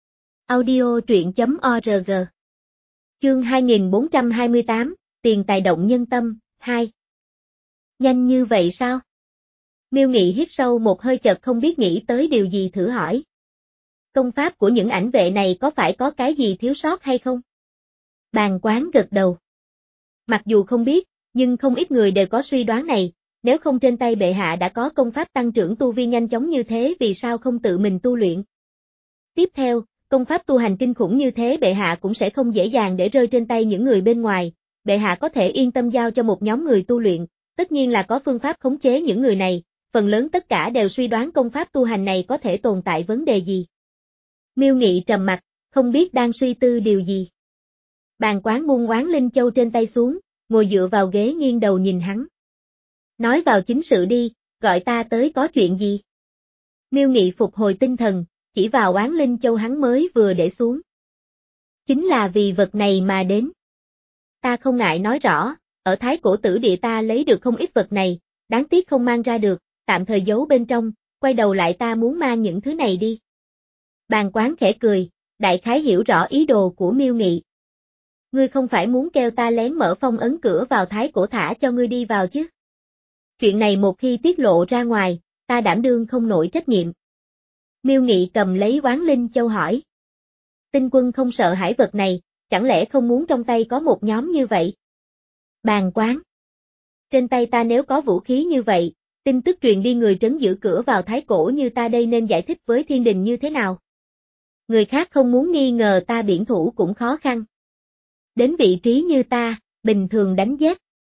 Audio truyện chấm org. Chương hai nghìn bốn trăm hai mươi tám, Tiền tài động nhân tâm, hai. Nhanh như vậy sao? Miêu Nghị hít sâu một hơi chợt không biết nghĩ tới điều gì thử hỏi. Công pháp của những ảnh vệ này có phải có cái gì thiếu sót hay không? Bàn Quán gật đầu. Mặc dù không biết, nhưng không ít người đều có suy đoán này, nếu không trên tay bệ hạ đã có công pháp tăng trưởng tu vi nhanh chóng như thế vì sao không tự mình tu luyện? Tiếp theo, công pháp tu hành kinh khủng như thế bệ hạ cũng sẽ không dễ dàng để rơi trên tay những người bên ngoài, bệ hạ có thể yên tâm giao cho một nhóm người tu luyện, tất nhiên là có phương pháp khống chế những người này, phần lớn tất cả đều suy đoán công pháp tu hành này có thể tồn tại vấn đề gì. Miêu Nghị trầm mặt, không biết đang suy tư điều gì. Bàn Quán buông oán linh châu trên tay xuống, ngồi dựa vào ghế nghiêng đầu nhìn hắn. Nói vào chính sự đi, gọi ta tới có chuyện gì? Miêu Nghị phục hồi tinh thần, chỉ vào oán linh châu hắn mới vừa để xuống. Chính là vì vật này mà đến. Ta không ngại nói rõ, ở Thái Cổ Tử Địa ta lấy được không ít vật này, đáng tiếc không mang ra được, tạm thời giấu bên trong, quay đầu lại ta muốn mang những thứ này đi. Bàn Quán khẽ cười, đại khái hiểu rõ ý đồ của Miêu Nghị. Ngươi không phải muốn kêu ta lén mở phong ấn cửa vào Thái Cổ thả cho ngươi đi vào chứ? Chuyện này một khi tiết lộ ra ngoài, ta đảm đương không nổi trách nhiệm. Miêu Nghị cầm lấy oán linh châu hỏi. Tinh Quân không sợ hãi vật này, chẳng lẽ không muốn trong tay có một nhóm như vậy? Bàn Quán. Trên tay ta nếu có vũ khí như vậy, tin tức truyền đi người trấn giữ cửa vào Thái Cổ như ta đây nên giải thích với thiên đình như thế nào? Người khác không muốn nghi ngờ ta biển thủ cũng khó khăn. Đến vị trí như ta, bình thường đánh giết.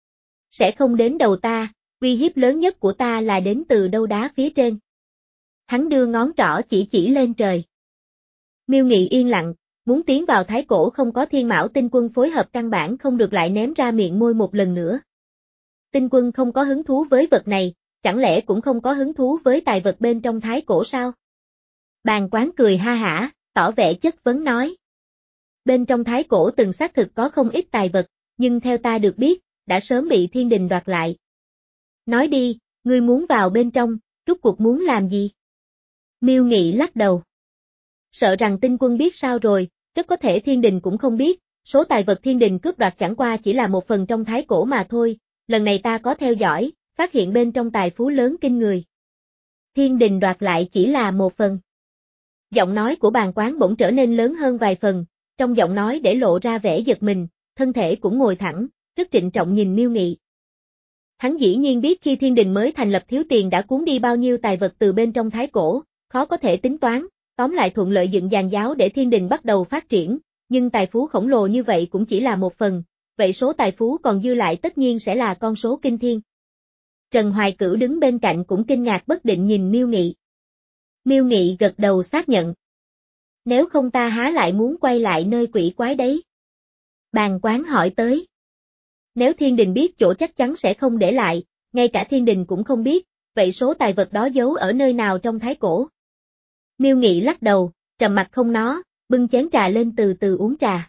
Sẽ không đến đầu ta, uy hiếp lớn nhất của ta là đến từ đâu đá phía trên. Hắn đưa ngón trỏ chỉ chỉ lên trời. Miêu Nghị yên lặng, muốn tiến vào Thái Cổ không có Thiên Mão Tinh Quân phối hợp căn bản không được lại ném ra miệng môi một lần nữa. Tinh Quân không có hứng thú với vật này, chẳng lẽ cũng không có hứng thú với tài vật bên trong Thái Cổ sao? Bàn Quán cười ha hả, tỏ vẻ chất vấn nói. Bên trong Thái Cổ từng xác thực có không ít tài vật, nhưng theo ta được biết, đã sớm bị thiên đình đoạt lại. Nói đi, ngươi muốn vào bên trong, rốt cuộc muốn làm gì? Miêu Nghị lắc đầu. Sợ rằng Tinh Quân biết sao rồi, rất có thể thiên đình cũng không biết, số tài vật thiên đình cướp đoạt chẳng qua chỉ là một phần trong Thái Cổ mà thôi, lần này ta có theo dõi, phát hiện bên trong tài phú lớn kinh người. Thiên đình đoạt lại chỉ là một phần. Giọng nói của Bàn Quán bỗng trở nên lớn hơn vài phần, trong giọng nói để lộ ra vẻ giật mình, thân thể cũng ngồi thẳng, rất trịnh trọng nhìn Miêu Nghị. Hắn dĩ nhiên biết khi thiên đình mới thành lập thiếu tiền đã cuốn đi bao nhiêu tài vật từ bên trong thái cổ, khó có thể tính toán, tóm lại thuận lợi dựng giàn giáo để thiên đình bắt đầu phát triển, nhưng tài phú khổng lồ như vậy cũng chỉ là một phần, vậy số tài phú còn dư lại tất nhiên sẽ là con số kinh thiên. Trần Hoài Cửu đứng bên cạnh cũng kinh ngạc bất định nhìn Miêu Nghị. Miêu Nghị gật đầu xác nhận. Nếu không ta há lại muốn quay lại nơi quỷ quái đấy? Bàn Quán hỏi tới. Nếu thiên đình biết chỗ chắc chắn sẽ không để lại, ngay cả thiên đình cũng không biết, vậy số tài vật đó giấu ở nơi nào trong thái cổ? Miêu Nghị lắc đầu, trầm mặt không nói, bưng chén trà lên từ từ uống trà.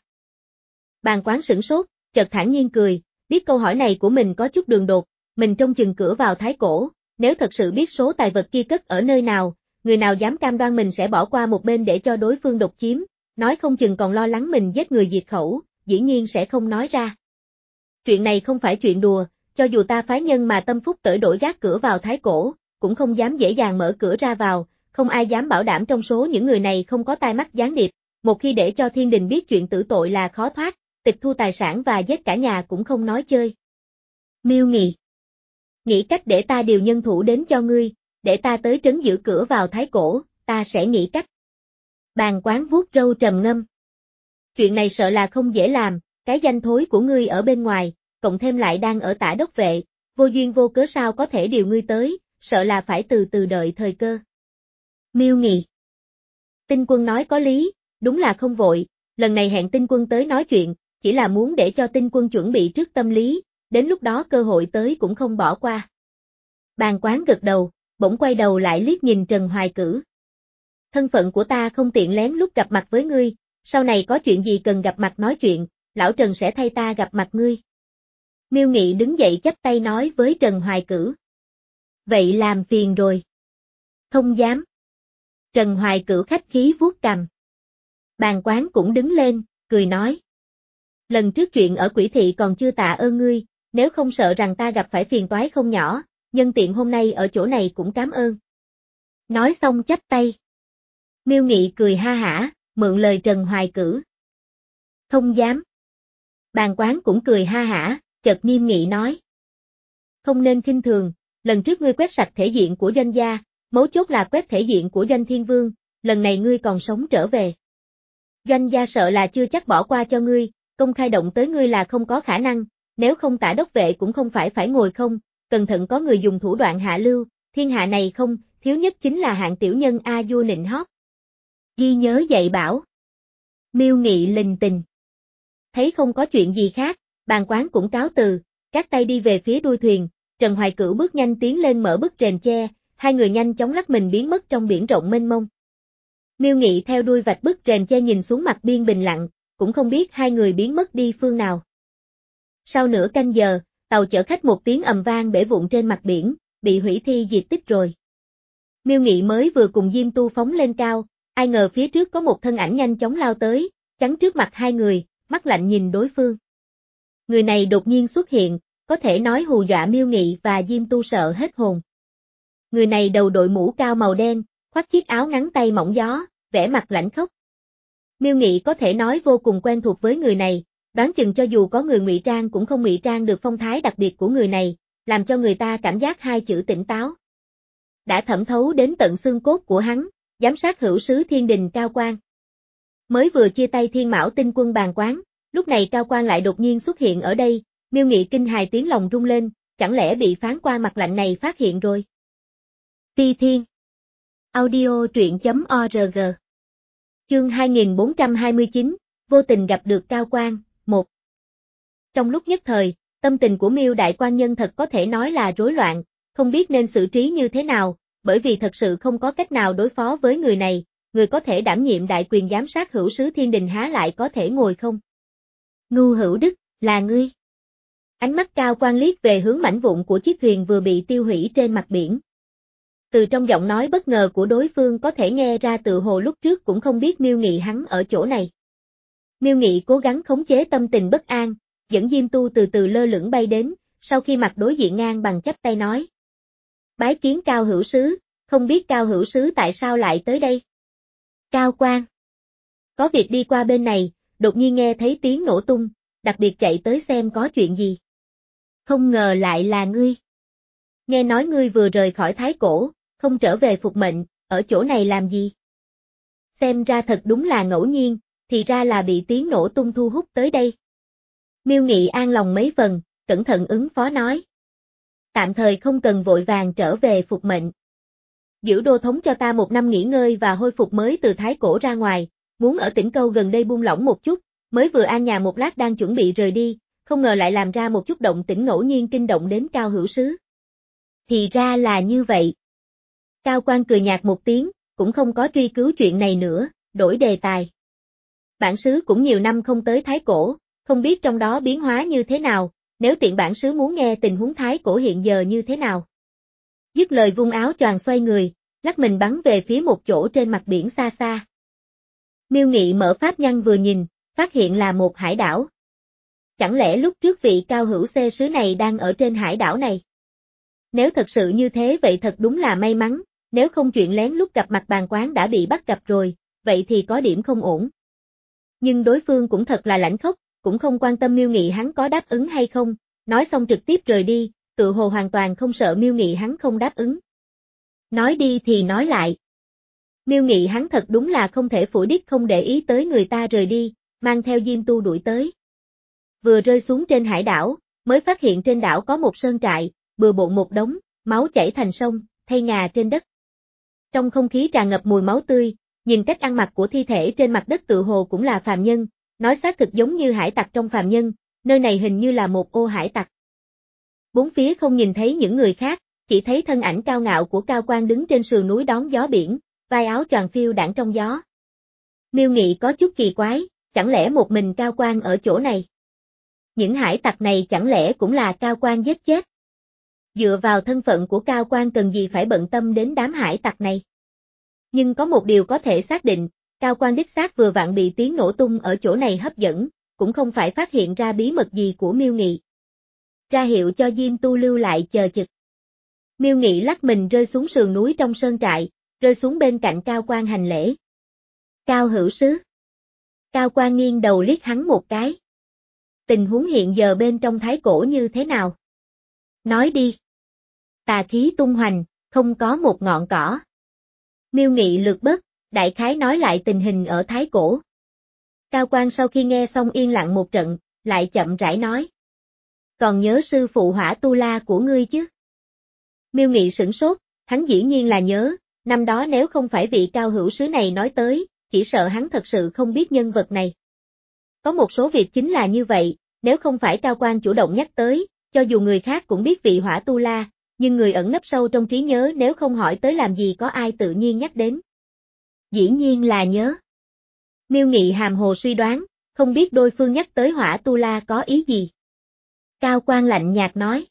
Bàn Quán sửng sốt, chợt thản nhiên cười, biết câu hỏi này của mình có chút đường đột, mình trông chừng cửa vào thái cổ, nếu thật sự biết số tài vật kia cất ở nơi nào, người nào dám cam đoan mình sẽ bỏ qua một bên để cho đối phương độc chiếm, nói không chừng còn lo lắng mình giết người diệt khẩu, dĩ nhiên sẽ không nói ra. Chuyện này không phải chuyện đùa, cho dù ta phái nhân mà tâm phúc tởi đổi gác cửa vào thái cổ, cũng không dám dễ dàng mở cửa ra vào, không ai dám bảo đảm trong số những người này không có tai mắt gián điệp, một khi để cho thiên đình biết chuyện tử tội là khó thoát, tịch thu tài sản và giết cả nhà cũng không nói chơi. Miêu Nghị, nghĩ cách để ta điều nhân thủ đến cho ngươi, để ta tới trấn giữ cửa vào thái cổ, ta sẽ nghĩ cách. Bàn Quán vuốt râu trầm ngâm. Chuyện này sợ là không dễ làm, cái danh thối của ngươi ở bên ngoài, cộng thêm lại đang ở Tả Đốc Vệ, vô duyên vô cớ sao có thể điều ngươi tới, sợ là phải từ từ đợi thời cơ. Miêu Nghị, Tinh Quân nói có lý, đúng là không vội, lần này hẹn Tinh Quân tới nói chuyện, chỉ là muốn để cho Tinh Quân chuẩn bị trước tâm lý, đến lúc đó cơ hội tới cũng không bỏ qua. Bàn Quán gật đầu, bỗng quay đầu lại liếc nhìn Trần Hoài Cửu. Thân phận của ta không tiện lén lút gặp mặt với ngươi, sau này có chuyện gì cần gặp mặt nói chuyện, lão Trần sẽ thay ta gặp mặt ngươi. Miêu Nghị đứng dậy chắp tay nói với Trần Hoài Cửu. Vậy làm phiền rồi. Không dám. Trần Hoài Cửu khách khí vuốt cằm. Bàn Quán cũng đứng lên, cười nói. Lần trước chuyện ở Quỷ Thị còn chưa tạ ơn ngươi, nếu không sợ rằng ta gặp phải phiền toái không nhỏ, nhân tiện hôm nay ở chỗ này cũng cảm ơn. Nói xong chắp tay. Miêu Nghị cười ha hả, mượn lời Trần Hoài Cửu. Không dám. Bàn Quán cũng cười ha hả, chợt nghiêm nghị nói. Không nên khinh thường, lần trước ngươi quét sạch thể diện của Doanh gia, mấu chốt là quét thể diện của Doanh Thiên Vương, lần này ngươi còn sống trở về. Doanh gia sợ là chưa chắc bỏ qua cho ngươi, công khai động tới ngươi là không có khả năng, nếu không Tả Đốc Vệ cũng không phải phải ngồi không, cẩn thận có người dùng thủ đoạn hạ lưu, thiên hạ này không, thiếu nhất chính là hạng tiểu nhân a vua nịnh hót. Ghi nhớ dạy bảo. Miêu Nghị lình tình. Thấy không có chuyện gì khác, Bàn Quán cũng cáo từ, các tay đi về phía đuôi thuyền, Trần Hoài Cửu bước nhanh tiến lên mở bức rèm che, hai người nhanh chóng lắc mình biến mất trong biển rộng mênh mông. Miêu Nghị theo đuôi vạch bức rèm che nhìn xuống mặt biên bình lặng, cũng không biết hai người biến mất đi phương nào. Sau nửa canh giờ, tàu chở khách một tiếng ầm vang bể vụn trên mặt biển, bị hủy thi diệt tích rồi. Miêu Nghị mới vừa cùng Diêm Tu phóng lên cao, ai ngờ phía trước có một thân ảnh nhanh chóng lao tới, chắn trước mặt hai người, mắt lạnh nhìn đối phương. Người này đột nhiên xuất hiện, có thể nói hù dọa Miêu Nghị và Diêm Tu sợ hết hồn. Người này đầu đội mũ cao màu đen, khoác chiếc áo ngắn tay mỏng gió, vẻ mặt lãnh khốc. Miêu Nghị có thể nói vô cùng quen thuộc với người này, đoán chừng cho dù có người ngụy trang cũng không ngụy trang được phong thái đặc biệt của người này, làm cho người ta cảm giác hai chữ tỉnh táo. Đã thẩm thấu đến tận xương cốt của hắn, giám sát hữu sứ thiên đình Cao Quang. Mới vừa chia tay Thiên Mão Tinh Quân Bàn Quán, lúc này Cao Quang lại đột nhiên xuất hiện ở đây, Miêu Nghị kinh hài tiếng lòng rung lên, chẳng lẽ bị phán qua mặt lạnh này phát hiện rồi. Ti Thiên Audio truyện chấm org Chương hai nghìn bốn trăm hai mươi chín, vô tình gặp được Cao Quang, một. Trong lúc nhất thời, tâm tình của Miêu Đại Quan Nhân thật có thể nói là rối loạn, không biết nên xử trí như thế nào, bởi vì thật sự không có cách nào đối phó với người này, người có thể đảm nhiệm đại quyền giám sát hữu sứ thiên đình há lại có thể ngồi không. Ngưu Hữu Đức, là ngươi. Ánh mắt Cao Quang liếc về hướng mảnh vụn của chiếc thuyền vừa bị tiêu hủy trên mặt biển. Từ trong giọng nói bất ngờ của đối phương có thể nghe ra tự hồ lúc trước cũng không biết Miêu Nghị hắn ở chỗ này. Miêu Nghị cố gắng khống chế tâm tình bất an, dẫn Diêm Tu từ từ lơ lửng bay đến, sau khi mặt đối diện ngang bằng chắp tay nói. Bái kiến Cao Hữu Sứ, không biết Cao Hữu Sứ tại sao lại tới đây? Cao Quang. Có việc đi qua bên này, đột nhiên nghe thấy tiếng nổ tung, đặc biệt chạy tới xem có chuyện gì. Không ngờ lại là ngươi. Nghe nói ngươi vừa rời khỏi Thái Cổ, không trở về phục mệnh, ở chỗ này làm gì? Xem ra thật đúng là ngẫu nhiên, thì ra là bị tiếng nổ tung thu hút tới đây. Miêu Nghị an lòng mấy phần, cẩn thận ứng phó nói. Tạm thời không cần vội vàng trở về phục mệnh. Giữ đô thống cho ta một năm nghỉ ngơi và hồi phục mới từ Thái Cổ ra ngoài, muốn ở Tĩnh Câu gần đây buông lỏng một chút, mới vừa an nhà một lát đang chuẩn bị rời đi, không ngờ lại làm ra một chút động tĩnh ngẫu nhiên kinh động đến Cao Hữu Sứ. Thì ra là như vậy. Cao Quang cười nhạt một tiếng, cũng không có truy cứu chuyện này nữa, đổi đề tài. Bản sứ cũng nhiều năm không tới Thái Cổ, không biết trong đó biến hóa như thế nào, nếu tiện bản sứ muốn nghe tình huống Thái Cổ hiện giờ như thế nào. Dứt lời vung áo choàng xoay người, lắc mình bắn về phía một chỗ trên mặt biển xa xa. Miêu Nghị mở pháp nhăn vừa nhìn, phát hiện là một hải đảo. Chẳng lẽ lúc trước vị Cao Hữu Xê sứ này đang ở trên hải đảo này? Nếu thật sự như thế vậy thật đúng là may mắn, nếu không chuyện lén lúc gặp mặt bàn quán đã bị bắt gặp rồi, vậy thì có điểm không ổn. Nhưng đối phương cũng thật là lãnh khốc, cũng không quan tâm Miêu Nghị hắn có đáp ứng hay không, nói xong trực tiếp rời đi, tự hồ hoàn toàn không sợ Miêu Nghị hắn không đáp ứng. Nói đi thì nói lại. Miêu Nghị hắn thật đúng là không thể phủi đích không để ý tới người ta rời đi, mang theo Diêm Tu đuổi tới. Vừa rơi xuống trên hải đảo, mới phát hiện trên đảo có một sơn trại, bừa bộn một đống, máu chảy thành sông, thay ngà trên đất. Trong không khí tràn ngập mùi máu tươi, nhìn cách ăn mặc của thi thể trên mặt đất tự hồ cũng là phàm nhân, nói xác thực giống như hải tặc trong phàm nhân, nơi này hình như là một ô hải tặc. Bốn phía không nhìn thấy những người khác, chỉ thấy thân ảnh cao ngạo của Cao Quang đứng trên sườn núi đón gió biển, vai áo choàng phiêu đãng trong gió. Miêu Nghị có chút kỳ quái, chẳng lẽ một mình Cao Quang ở chỗ này? Những hải tặc này chẳng lẽ cũng là Cao Quang giết chết? Dựa vào thân phận của Cao Quang cần gì phải bận tâm đến đám hải tặc này? Nhưng có một điều có thể xác định, Cao Quang đích xác vừa vặn bị tiếng nổ tung ở chỗ này hấp dẫn, cũng không phải phát hiện ra bí mật gì của Miêu Nghị. Ra hiệu cho Diêm Tu lưu lại chờ chực. Miêu Nghị lắc mình rơi xuống sườn núi trong sơn trại, rơi xuống bên cạnh Cao Quang hành lễ. Cao Hữu Sứ. Cao Quang nghiêng đầu liếc hắn một cái. Tình huống hiện giờ bên trong Thái Cổ như thế nào? Nói đi. Tà khí tung hoành, không có một ngọn cỏ. Miêu Nghị lược bớt, đại khái nói lại tình hình ở Thái Cổ. Cao Quang sau khi nghe xong yên lặng một trận, lại chậm rãi nói. Còn nhớ sư phụ Hỏa Tu La của ngươi chứ? Miêu Nghị sửng sốt, hắn dĩ nhiên là nhớ, năm đó nếu không phải vị Cao Hữu Sứ này nói tới, chỉ sợ hắn thật sự không biết nhân vật này. Có một số việc chính là như vậy, nếu không phải Cao Quang chủ động nhắc tới, cho dù người khác cũng biết vị Hỏa Tu La, nhưng người ẩn nấp sâu trong trí nhớ nếu không hỏi tới làm gì có ai tự nhiên nhắc đến. Dĩ nhiên là nhớ. Miêu Nghị hàm hồ suy đoán, không biết đối phương nhắc tới Hỏa Tu La có ý gì. Cao Quang lạnh nhạt nói.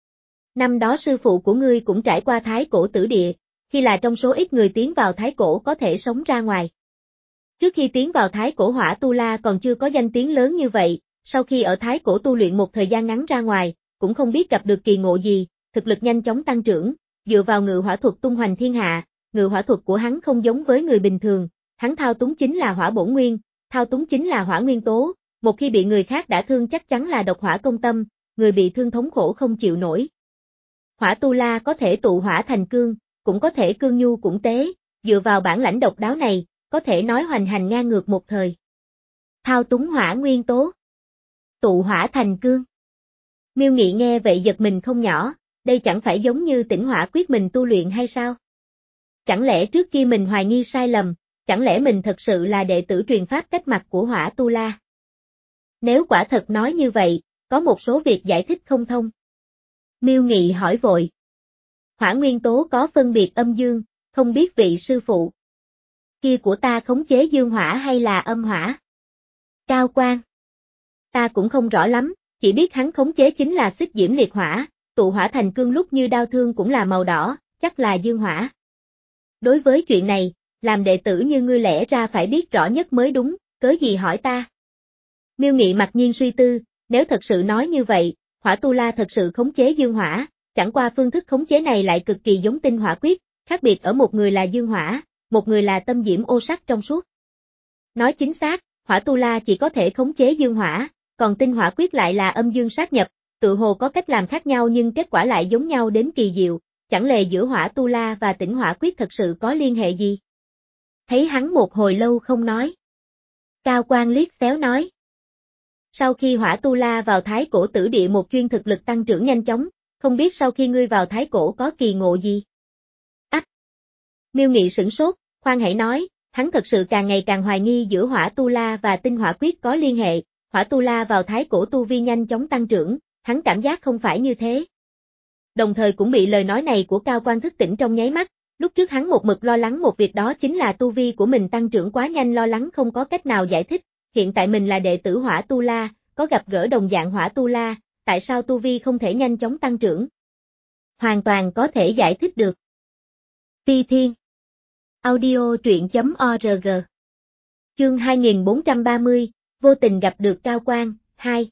Năm đó sư phụ của ngươi cũng trải qua Thái Cổ tử địa, khi là trong số ít người tiến vào Thái Cổ có thể sống ra ngoài. Trước khi tiến vào Thái Cổ Hỏa Tu La còn chưa có danh tiếng lớn như vậy, sau khi ở Thái Cổ tu luyện một thời gian ngắn ra ngoài, cũng không biết gặp được kỳ ngộ gì, thực lực nhanh chóng tăng trưởng, dựa vào ngự hỏa thuật tung hoành thiên hạ, ngự hỏa thuật của hắn không giống với người bình thường, hắn thao túng chính là hỏa bổn nguyên, thao túng chính là hỏa nguyên tố, một khi bị người khác đã thương chắc chắn là độc hỏa công tâm, người bị thương thống khổ không chịu nổi. Hỏa Tu La có thể tụ hỏa thành cương, cũng có thể cương nhu cũng tế, dựa vào bản lãnh độc đáo này, có thể nói hoành hành ngang ngược một thời. Thao túng hỏa nguyên tố, tụ hỏa thành cương. Miêu Nghị nghe vậy giật mình không nhỏ, đây chẳng phải giống như Tĩnh Hỏa Quyết mình tu luyện hay sao? Chẳng lẽ trước kia mình hoài nghi sai lầm, chẳng lẽ mình thật sự là đệ tử truyền pháp cách mạch của Hỏa Tu La? Nếu quả thật nói như vậy, có một số việc giải thích không thông. Miêu Nghị hỏi vội. Hỏa nguyên tố có phân biệt âm dương, không biết vị sư phụ kia của ta khống chế dương hỏa hay là âm hỏa? Cao Quang. Ta cũng không rõ lắm, chỉ biết hắn khống chế chính là xích diễm liệt hỏa, tụ hỏa thành cương lúc như đao thương cũng là màu đỏ, chắc là dương hỏa. Đối với chuyện này, làm đệ tử như ngươi lẽ ra phải biết rõ nhất mới đúng, cớ gì hỏi ta? Miêu Nghị mặc nhiên suy tư, nếu thật sự nói như vậy, Hỏa Tu La thật sự khống chế dương hỏa, chẳng qua phương thức khống chế này lại cực kỳ giống Tinh Hỏa Quyết, khác biệt ở một người là dương hỏa, một người là tâm diễm ô sắc trong suốt. Nói chính xác, hỏa tu la chỉ có thể khống chế dương hỏa, còn tinh hỏa quyết lại là âm dương sát nhập, tự hồ có cách làm khác nhau nhưng kết quả lại giống nhau đến kỳ diệu, chẳng lẽ giữa hỏa tu la và tinh hỏa quyết thật sự có liên hệ gì? Thấy hắn một hồi lâu không nói. Cao Quang liếc xéo nói. Sau khi hỏa tu la vào thái cổ tử địa một chuyên thực lực tăng trưởng nhanh chóng, không biết sau khi ngươi vào thái cổ có kỳ ngộ gì? Ách! Miêu Nghị sửng sốt, khoan hãy nói, hắn thật sự càng ngày càng hoài nghi giữa hỏa tu la và tinh hỏa quyết có liên hệ, hỏa tu la vào thái cổ tu vi nhanh chóng tăng trưởng, hắn cảm giác không phải như thế. Đồng thời cũng bị lời nói này của Cao Quang thức tỉnh trong nháy mắt, lúc trước hắn một mực lo lắng một việc đó chính là tu vi của mình tăng trưởng quá nhanh lo lắng không có cách nào giải thích, hiện tại mình là đệ tử hỏa tu la, có gặp gỡ đồng dạng hỏa tu la, tại sao tu vi không thể nhanh chóng tăng trưởng? Hoàn toàn có thể giải thích được. Phi Thiên Audio truyện chấm org Chương hai nghìn bốn trăm ba mươi, vô tình gặp được Cao Quang, hai.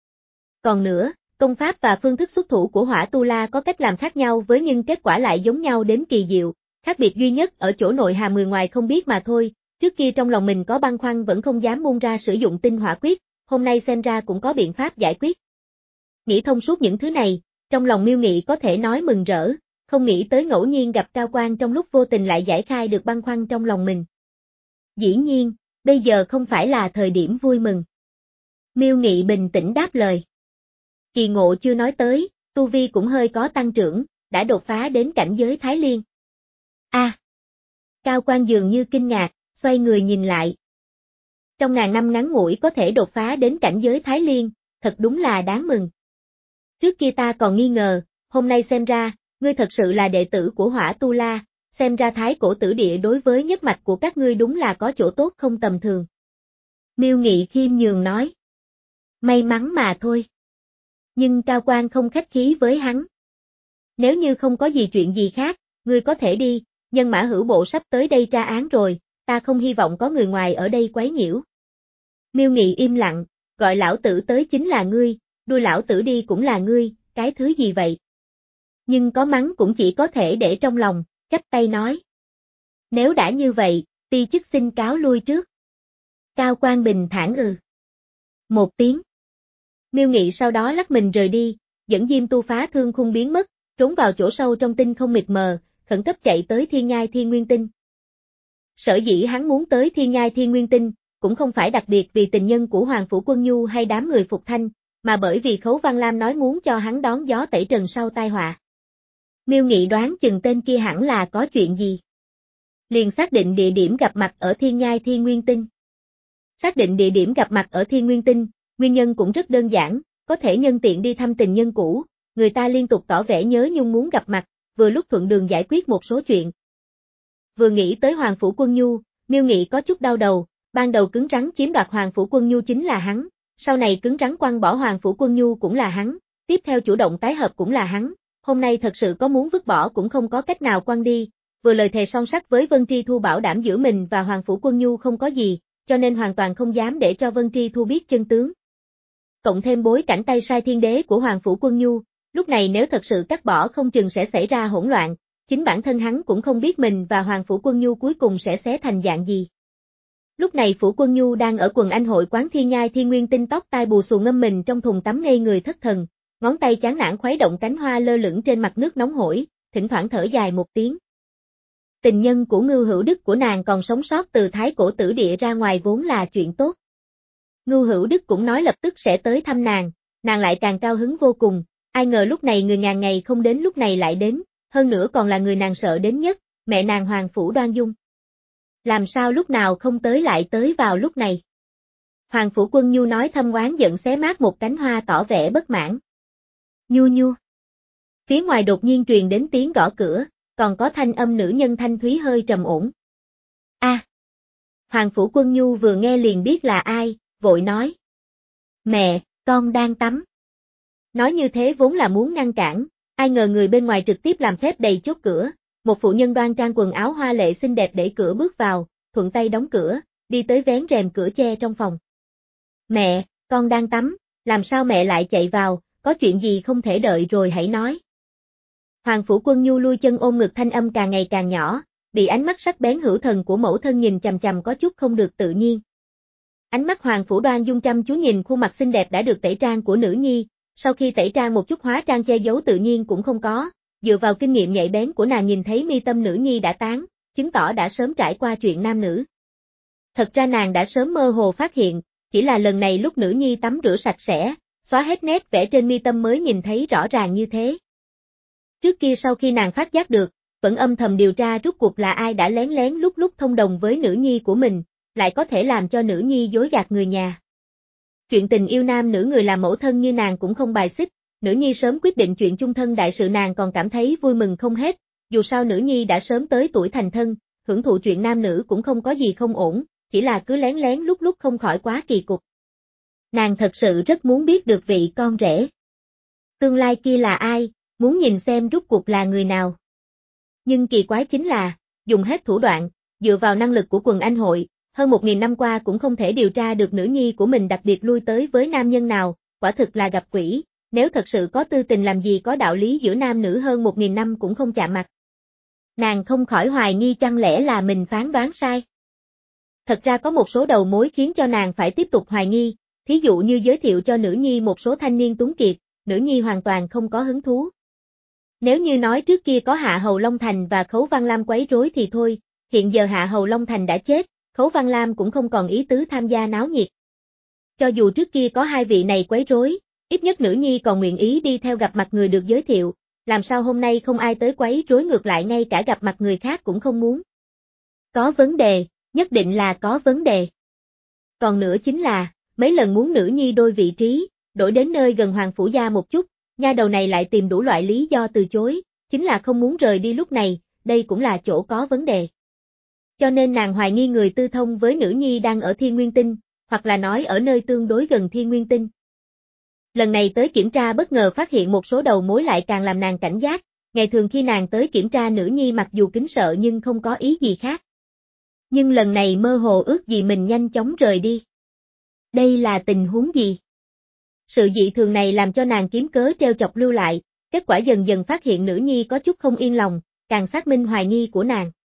Còn nữa, công pháp và phương thức xuất thủ của hỏa tu la có cách làm khác nhau với nhưng kết quả lại giống nhau đến kỳ diệu, khác biệt duy nhất ở chỗ nội hàm người ngoài không biết mà thôi, trước kia trong lòng mình có băn khoăn vẫn không dám buông ra sử dụng tinh hỏa quyết, hôm nay xem ra cũng có biện pháp giải quyết. Nghĩ thông suốt những thứ này, trong lòng Miêu Nghị có thể nói mừng rỡ, không nghĩ tới ngẫu nhiên gặp Cao Quang trong lúc vô tình lại giải khai được băn khoăn trong lòng mình. Dĩ nhiên, bây giờ không phải là thời điểm vui mừng. Miêu Nghị bình tĩnh đáp lời. Kỳ ngộ chưa nói tới, tu vi cũng hơi có tăng trưởng, đã đột phá đến cảnh giới Thái Liên. A. À, Cao Quang dường như kinh ngạc, xoay người nhìn lại. Trong ngàn năm ngắn ngủi có thể đột phá đến cảnh giới Thái Liên, thật đúng là đáng mừng. Trước kia ta còn nghi ngờ, hôm nay xem ra, ngươi thật sự là đệ tử của hỏa tu la, xem ra thái cổ tử địa đối với nhất mạch của các ngươi đúng là có chỗ tốt không tầm thường. Miêu Nghị khiêm nhường nói. May mắn mà thôi. Nhưng Cao Quang không khách khí với hắn. Nếu như không có gì chuyện gì khác, ngươi có thể đi, nhân mã hữu bộ sắp tới đây tra án rồi, ta không hy vọng có người ngoài ở đây quấy nhiễu. Miêu Nghị im lặng, gọi lão tử tới chính là ngươi, đuôi lão tử đi cũng là ngươi, cái thứ gì vậy? Nhưng có mắng cũng chỉ có thể để trong lòng, chắp tay nói. Nếu đã như vậy, ti chức xin cáo lui trước. Cao Quang bình thản ừ. Một tiếng. Miêu Nghị sau đó lắc mình rời đi, dẫn Diêm Tu phá thương khung biến mất, trốn vào chỗ sâu trong tinh không mịt mờ, khẩn cấp chạy tới Thiên Nhai Thiên Nguyên Tinh. Sở dĩ hắn muốn tới Thiên Nhai Thiên Nguyên Tinh, cũng không phải đặc biệt vì tình nhân của Hoàng Phủ Quân Nhu hay đám người Phục Thanh, mà bởi vì Khấu Văn Lam nói muốn cho hắn đón gió tẩy trần sau tai họa. Miêu Nghị đoán chừng tên kia hẳn là có chuyện gì. Liền xác định địa điểm gặp mặt ở Thiên Nhai Thiên Nguyên Tinh. Xác định địa điểm gặp mặt ở Thiên Nguyên Tinh, nguyên nhân cũng rất đơn giản, có thể nhân tiện đi thăm tình nhân cũ, người ta liên tục tỏ vẻ nhớ nhung muốn gặp mặt, vừa lúc thuận đường giải quyết một số chuyện. Vừa nghĩ tới Hoàng Phủ Quân Nhu, Miêu Nghị có chút đau đầu, ban đầu cứng rắn chiếm đoạt Hoàng Phủ Quân Nhu chính là hắn, sau này cứng rắn quăng bỏ Hoàng Phủ Quân Nhu cũng là hắn, tiếp theo chủ động tái hợp cũng là hắn, hôm nay thật sự có muốn vứt bỏ cũng không có cách nào quăng đi, vừa lời thề son sắt với Vân Tri Thu bảo đảm giữa mình và Hoàng Phủ Quân Nhu không có gì, cho nên hoàn toàn không dám để cho Vân Tri Thu biết chân tướng. Cộng thêm bối cảnh tay sai thiên đế của Hoàng Phủ Quân Nhu, lúc này nếu thật sự cắt bỏ không chừng sẽ xảy ra hỗn loạn, chính bản thân hắn cũng không biết mình và Hoàng Phủ Quân Nhu cuối cùng sẽ xé thành dạng gì. Lúc này Phủ Quân Nhu đang ở quần anh hội quán Thiên Nhai Thiên Nguyên Tinh tóc tai bù xù ngâm mình trong thùng tắm ngây người thất thần, ngón tay chán nản khuấy động cánh hoa lơ lửng trên mặt nước nóng hổi, thỉnh thoảng thở dài một tiếng. Tình nhân của Ngưu Hữu Đức của nàng còn sống sót từ thái cổ tử địa ra ngoài vốn là chuyện tốt. Ngưu Hữu Đức cũng nói lập tức sẽ tới thăm nàng, nàng lại càng cao hứng vô cùng, ai ngờ lúc này người ngàn ngày không đến lúc này lại đến, hơn nữa còn là người nàng sợ đến nhất, mẹ nàng Hoàng Phủ Đoan Dung. Làm sao lúc nào không tới lại tới vào lúc này? Hoàng Phủ Quân Nhu nói thâm oán giận xé mát một cánh hoa tỏ vẻ bất mãn. Nhu nhu. Phía ngoài đột nhiên truyền đến tiếng gõ cửa, còn có thanh âm nữ nhân thanh thúy hơi trầm ổn. A. À. Hoàng Phủ Quân Nhu vừa nghe liền biết là ai, vội nói. Mẹ, con đang tắm. Nói như thế vốn là muốn ngăn cản, ai ngờ người bên ngoài trực tiếp làm phép đầy chốt cửa, một phụ nhân đoan trang quần áo hoa lệ xinh đẹp đẩy cửa bước vào, thuận tay đóng cửa, đi tới vén rèm cửa che trong phòng. Mẹ, con đang tắm, làm sao mẹ lại chạy vào, có chuyện gì không thể đợi rồi hãy nói. Hoàng Phủ Quân Nhu lui chân ôm ngực thanh âm càng ngày càng nhỏ, bị ánh mắt sắc bén hữu thần của mẫu thân nhìn chằm chằm có chút không được tự nhiên. Ánh mắt Hoàng Phủ Đoan Dung chăm chú nhìn khuôn mặt xinh đẹp đã được tẩy trang của nữ nhi, sau khi tẩy trang một chút hóa trang che giấu tự nhiên cũng không có, dựa vào kinh nghiệm nhạy bén của nàng nhìn thấy mi tâm nữ nhi đã tán, chứng tỏ đã sớm trải qua chuyện nam nữ. Thật ra nàng đã sớm mơ hồ phát hiện, chỉ là lần này lúc nữ nhi tắm rửa sạch sẽ, xóa hết nét vẽ trên mi tâm mới nhìn thấy rõ ràng như thế. Trước kia sau khi nàng phát giác được, vẫn âm thầm điều tra rốt cuộc là ai đã lén lén lúc lúc thông đồng với nữ nhi của mình, lại có thể làm cho nữ nhi dối gạt người nhà. Chuyện tình yêu nam nữ người làm mẫu thân như nàng cũng không bài xích, nữ nhi sớm quyết định chuyện chung thân đại sự nàng còn cảm thấy vui mừng không hết, dù sao nữ nhi đã sớm tới tuổi thành thân, hưởng thụ chuyện nam nữ cũng không có gì không ổn, chỉ là cứ lén lén lúc lúc không khỏi quá kỳ cục. Nàng thật sự rất muốn biết được vị con rể tương lai kia là ai, muốn nhìn xem rốt cuộc là người nào. Nhưng kỳ quái chính là, dùng hết thủ đoạn, dựa vào năng lực của quần anh hội, hơn một nghìn năm qua cũng không thể điều tra được nữ nhi của mình đặc biệt lui tới với nam nhân nào, quả thực là gặp quỷ, nếu thật sự có tư tình làm gì có đạo lý giữa nam nữ hơn một nghìn năm cũng không chạm mặt. Nàng không khỏi hoài nghi chăng lẽ là mình phán đoán sai. Thật ra có một số đầu mối khiến cho nàng phải tiếp tục hoài nghi, thí dụ như giới thiệu cho nữ nhi một số thanh niên tuấn kiệt, nữ nhi hoàn toàn không có hứng thú. Nếu như nói trước kia có Hạ Hầu Long Thành và Khấu Văn Lam quấy rối thì thôi, hiện giờ Hạ Hầu Long Thành đã chết, Khấu Văn Lam cũng không còn ý tứ tham gia náo nhiệt. Cho dù trước kia có hai vị này quấy rối, ít nhất nữ nhi còn nguyện ý đi theo gặp mặt người được giới thiệu, làm sao hôm nay không ai tới quấy rối ngược lại ngay cả gặp mặt người khác cũng không muốn. Có vấn đề, nhất định là có vấn đề. Còn nữa chính là, mấy lần muốn nữ nhi đôi vị trí, đổi đến nơi gần Hoàng Phủ Gia một chút, nha đầu này lại tìm đủ loại lý do từ chối, chính là không muốn rời đi lúc này, đây cũng là chỗ có vấn đề. Cho nên nàng hoài nghi người tư thông với nữ nhi đang ở Thiên Nguyên Tinh, hoặc là nói ở nơi tương đối gần Thiên Nguyên Tinh. Lần này tới kiểm tra bất ngờ phát hiện một số đầu mối lại càng làm nàng cảnh giác, ngày thường khi nàng tới kiểm tra nữ nhi mặc dù kính sợ nhưng không có ý gì khác. Nhưng lần này mơ hồ ước gì mình nhanh chóng rời đi. Đây là tình huống gì? Sự dị thường này làm cho nàng kiếm cớ treo chọc lưu lại, kết quả dần dần phát hiện nữ nhi có chút không yên lòng, càng xác minh hoài nghi của nàng.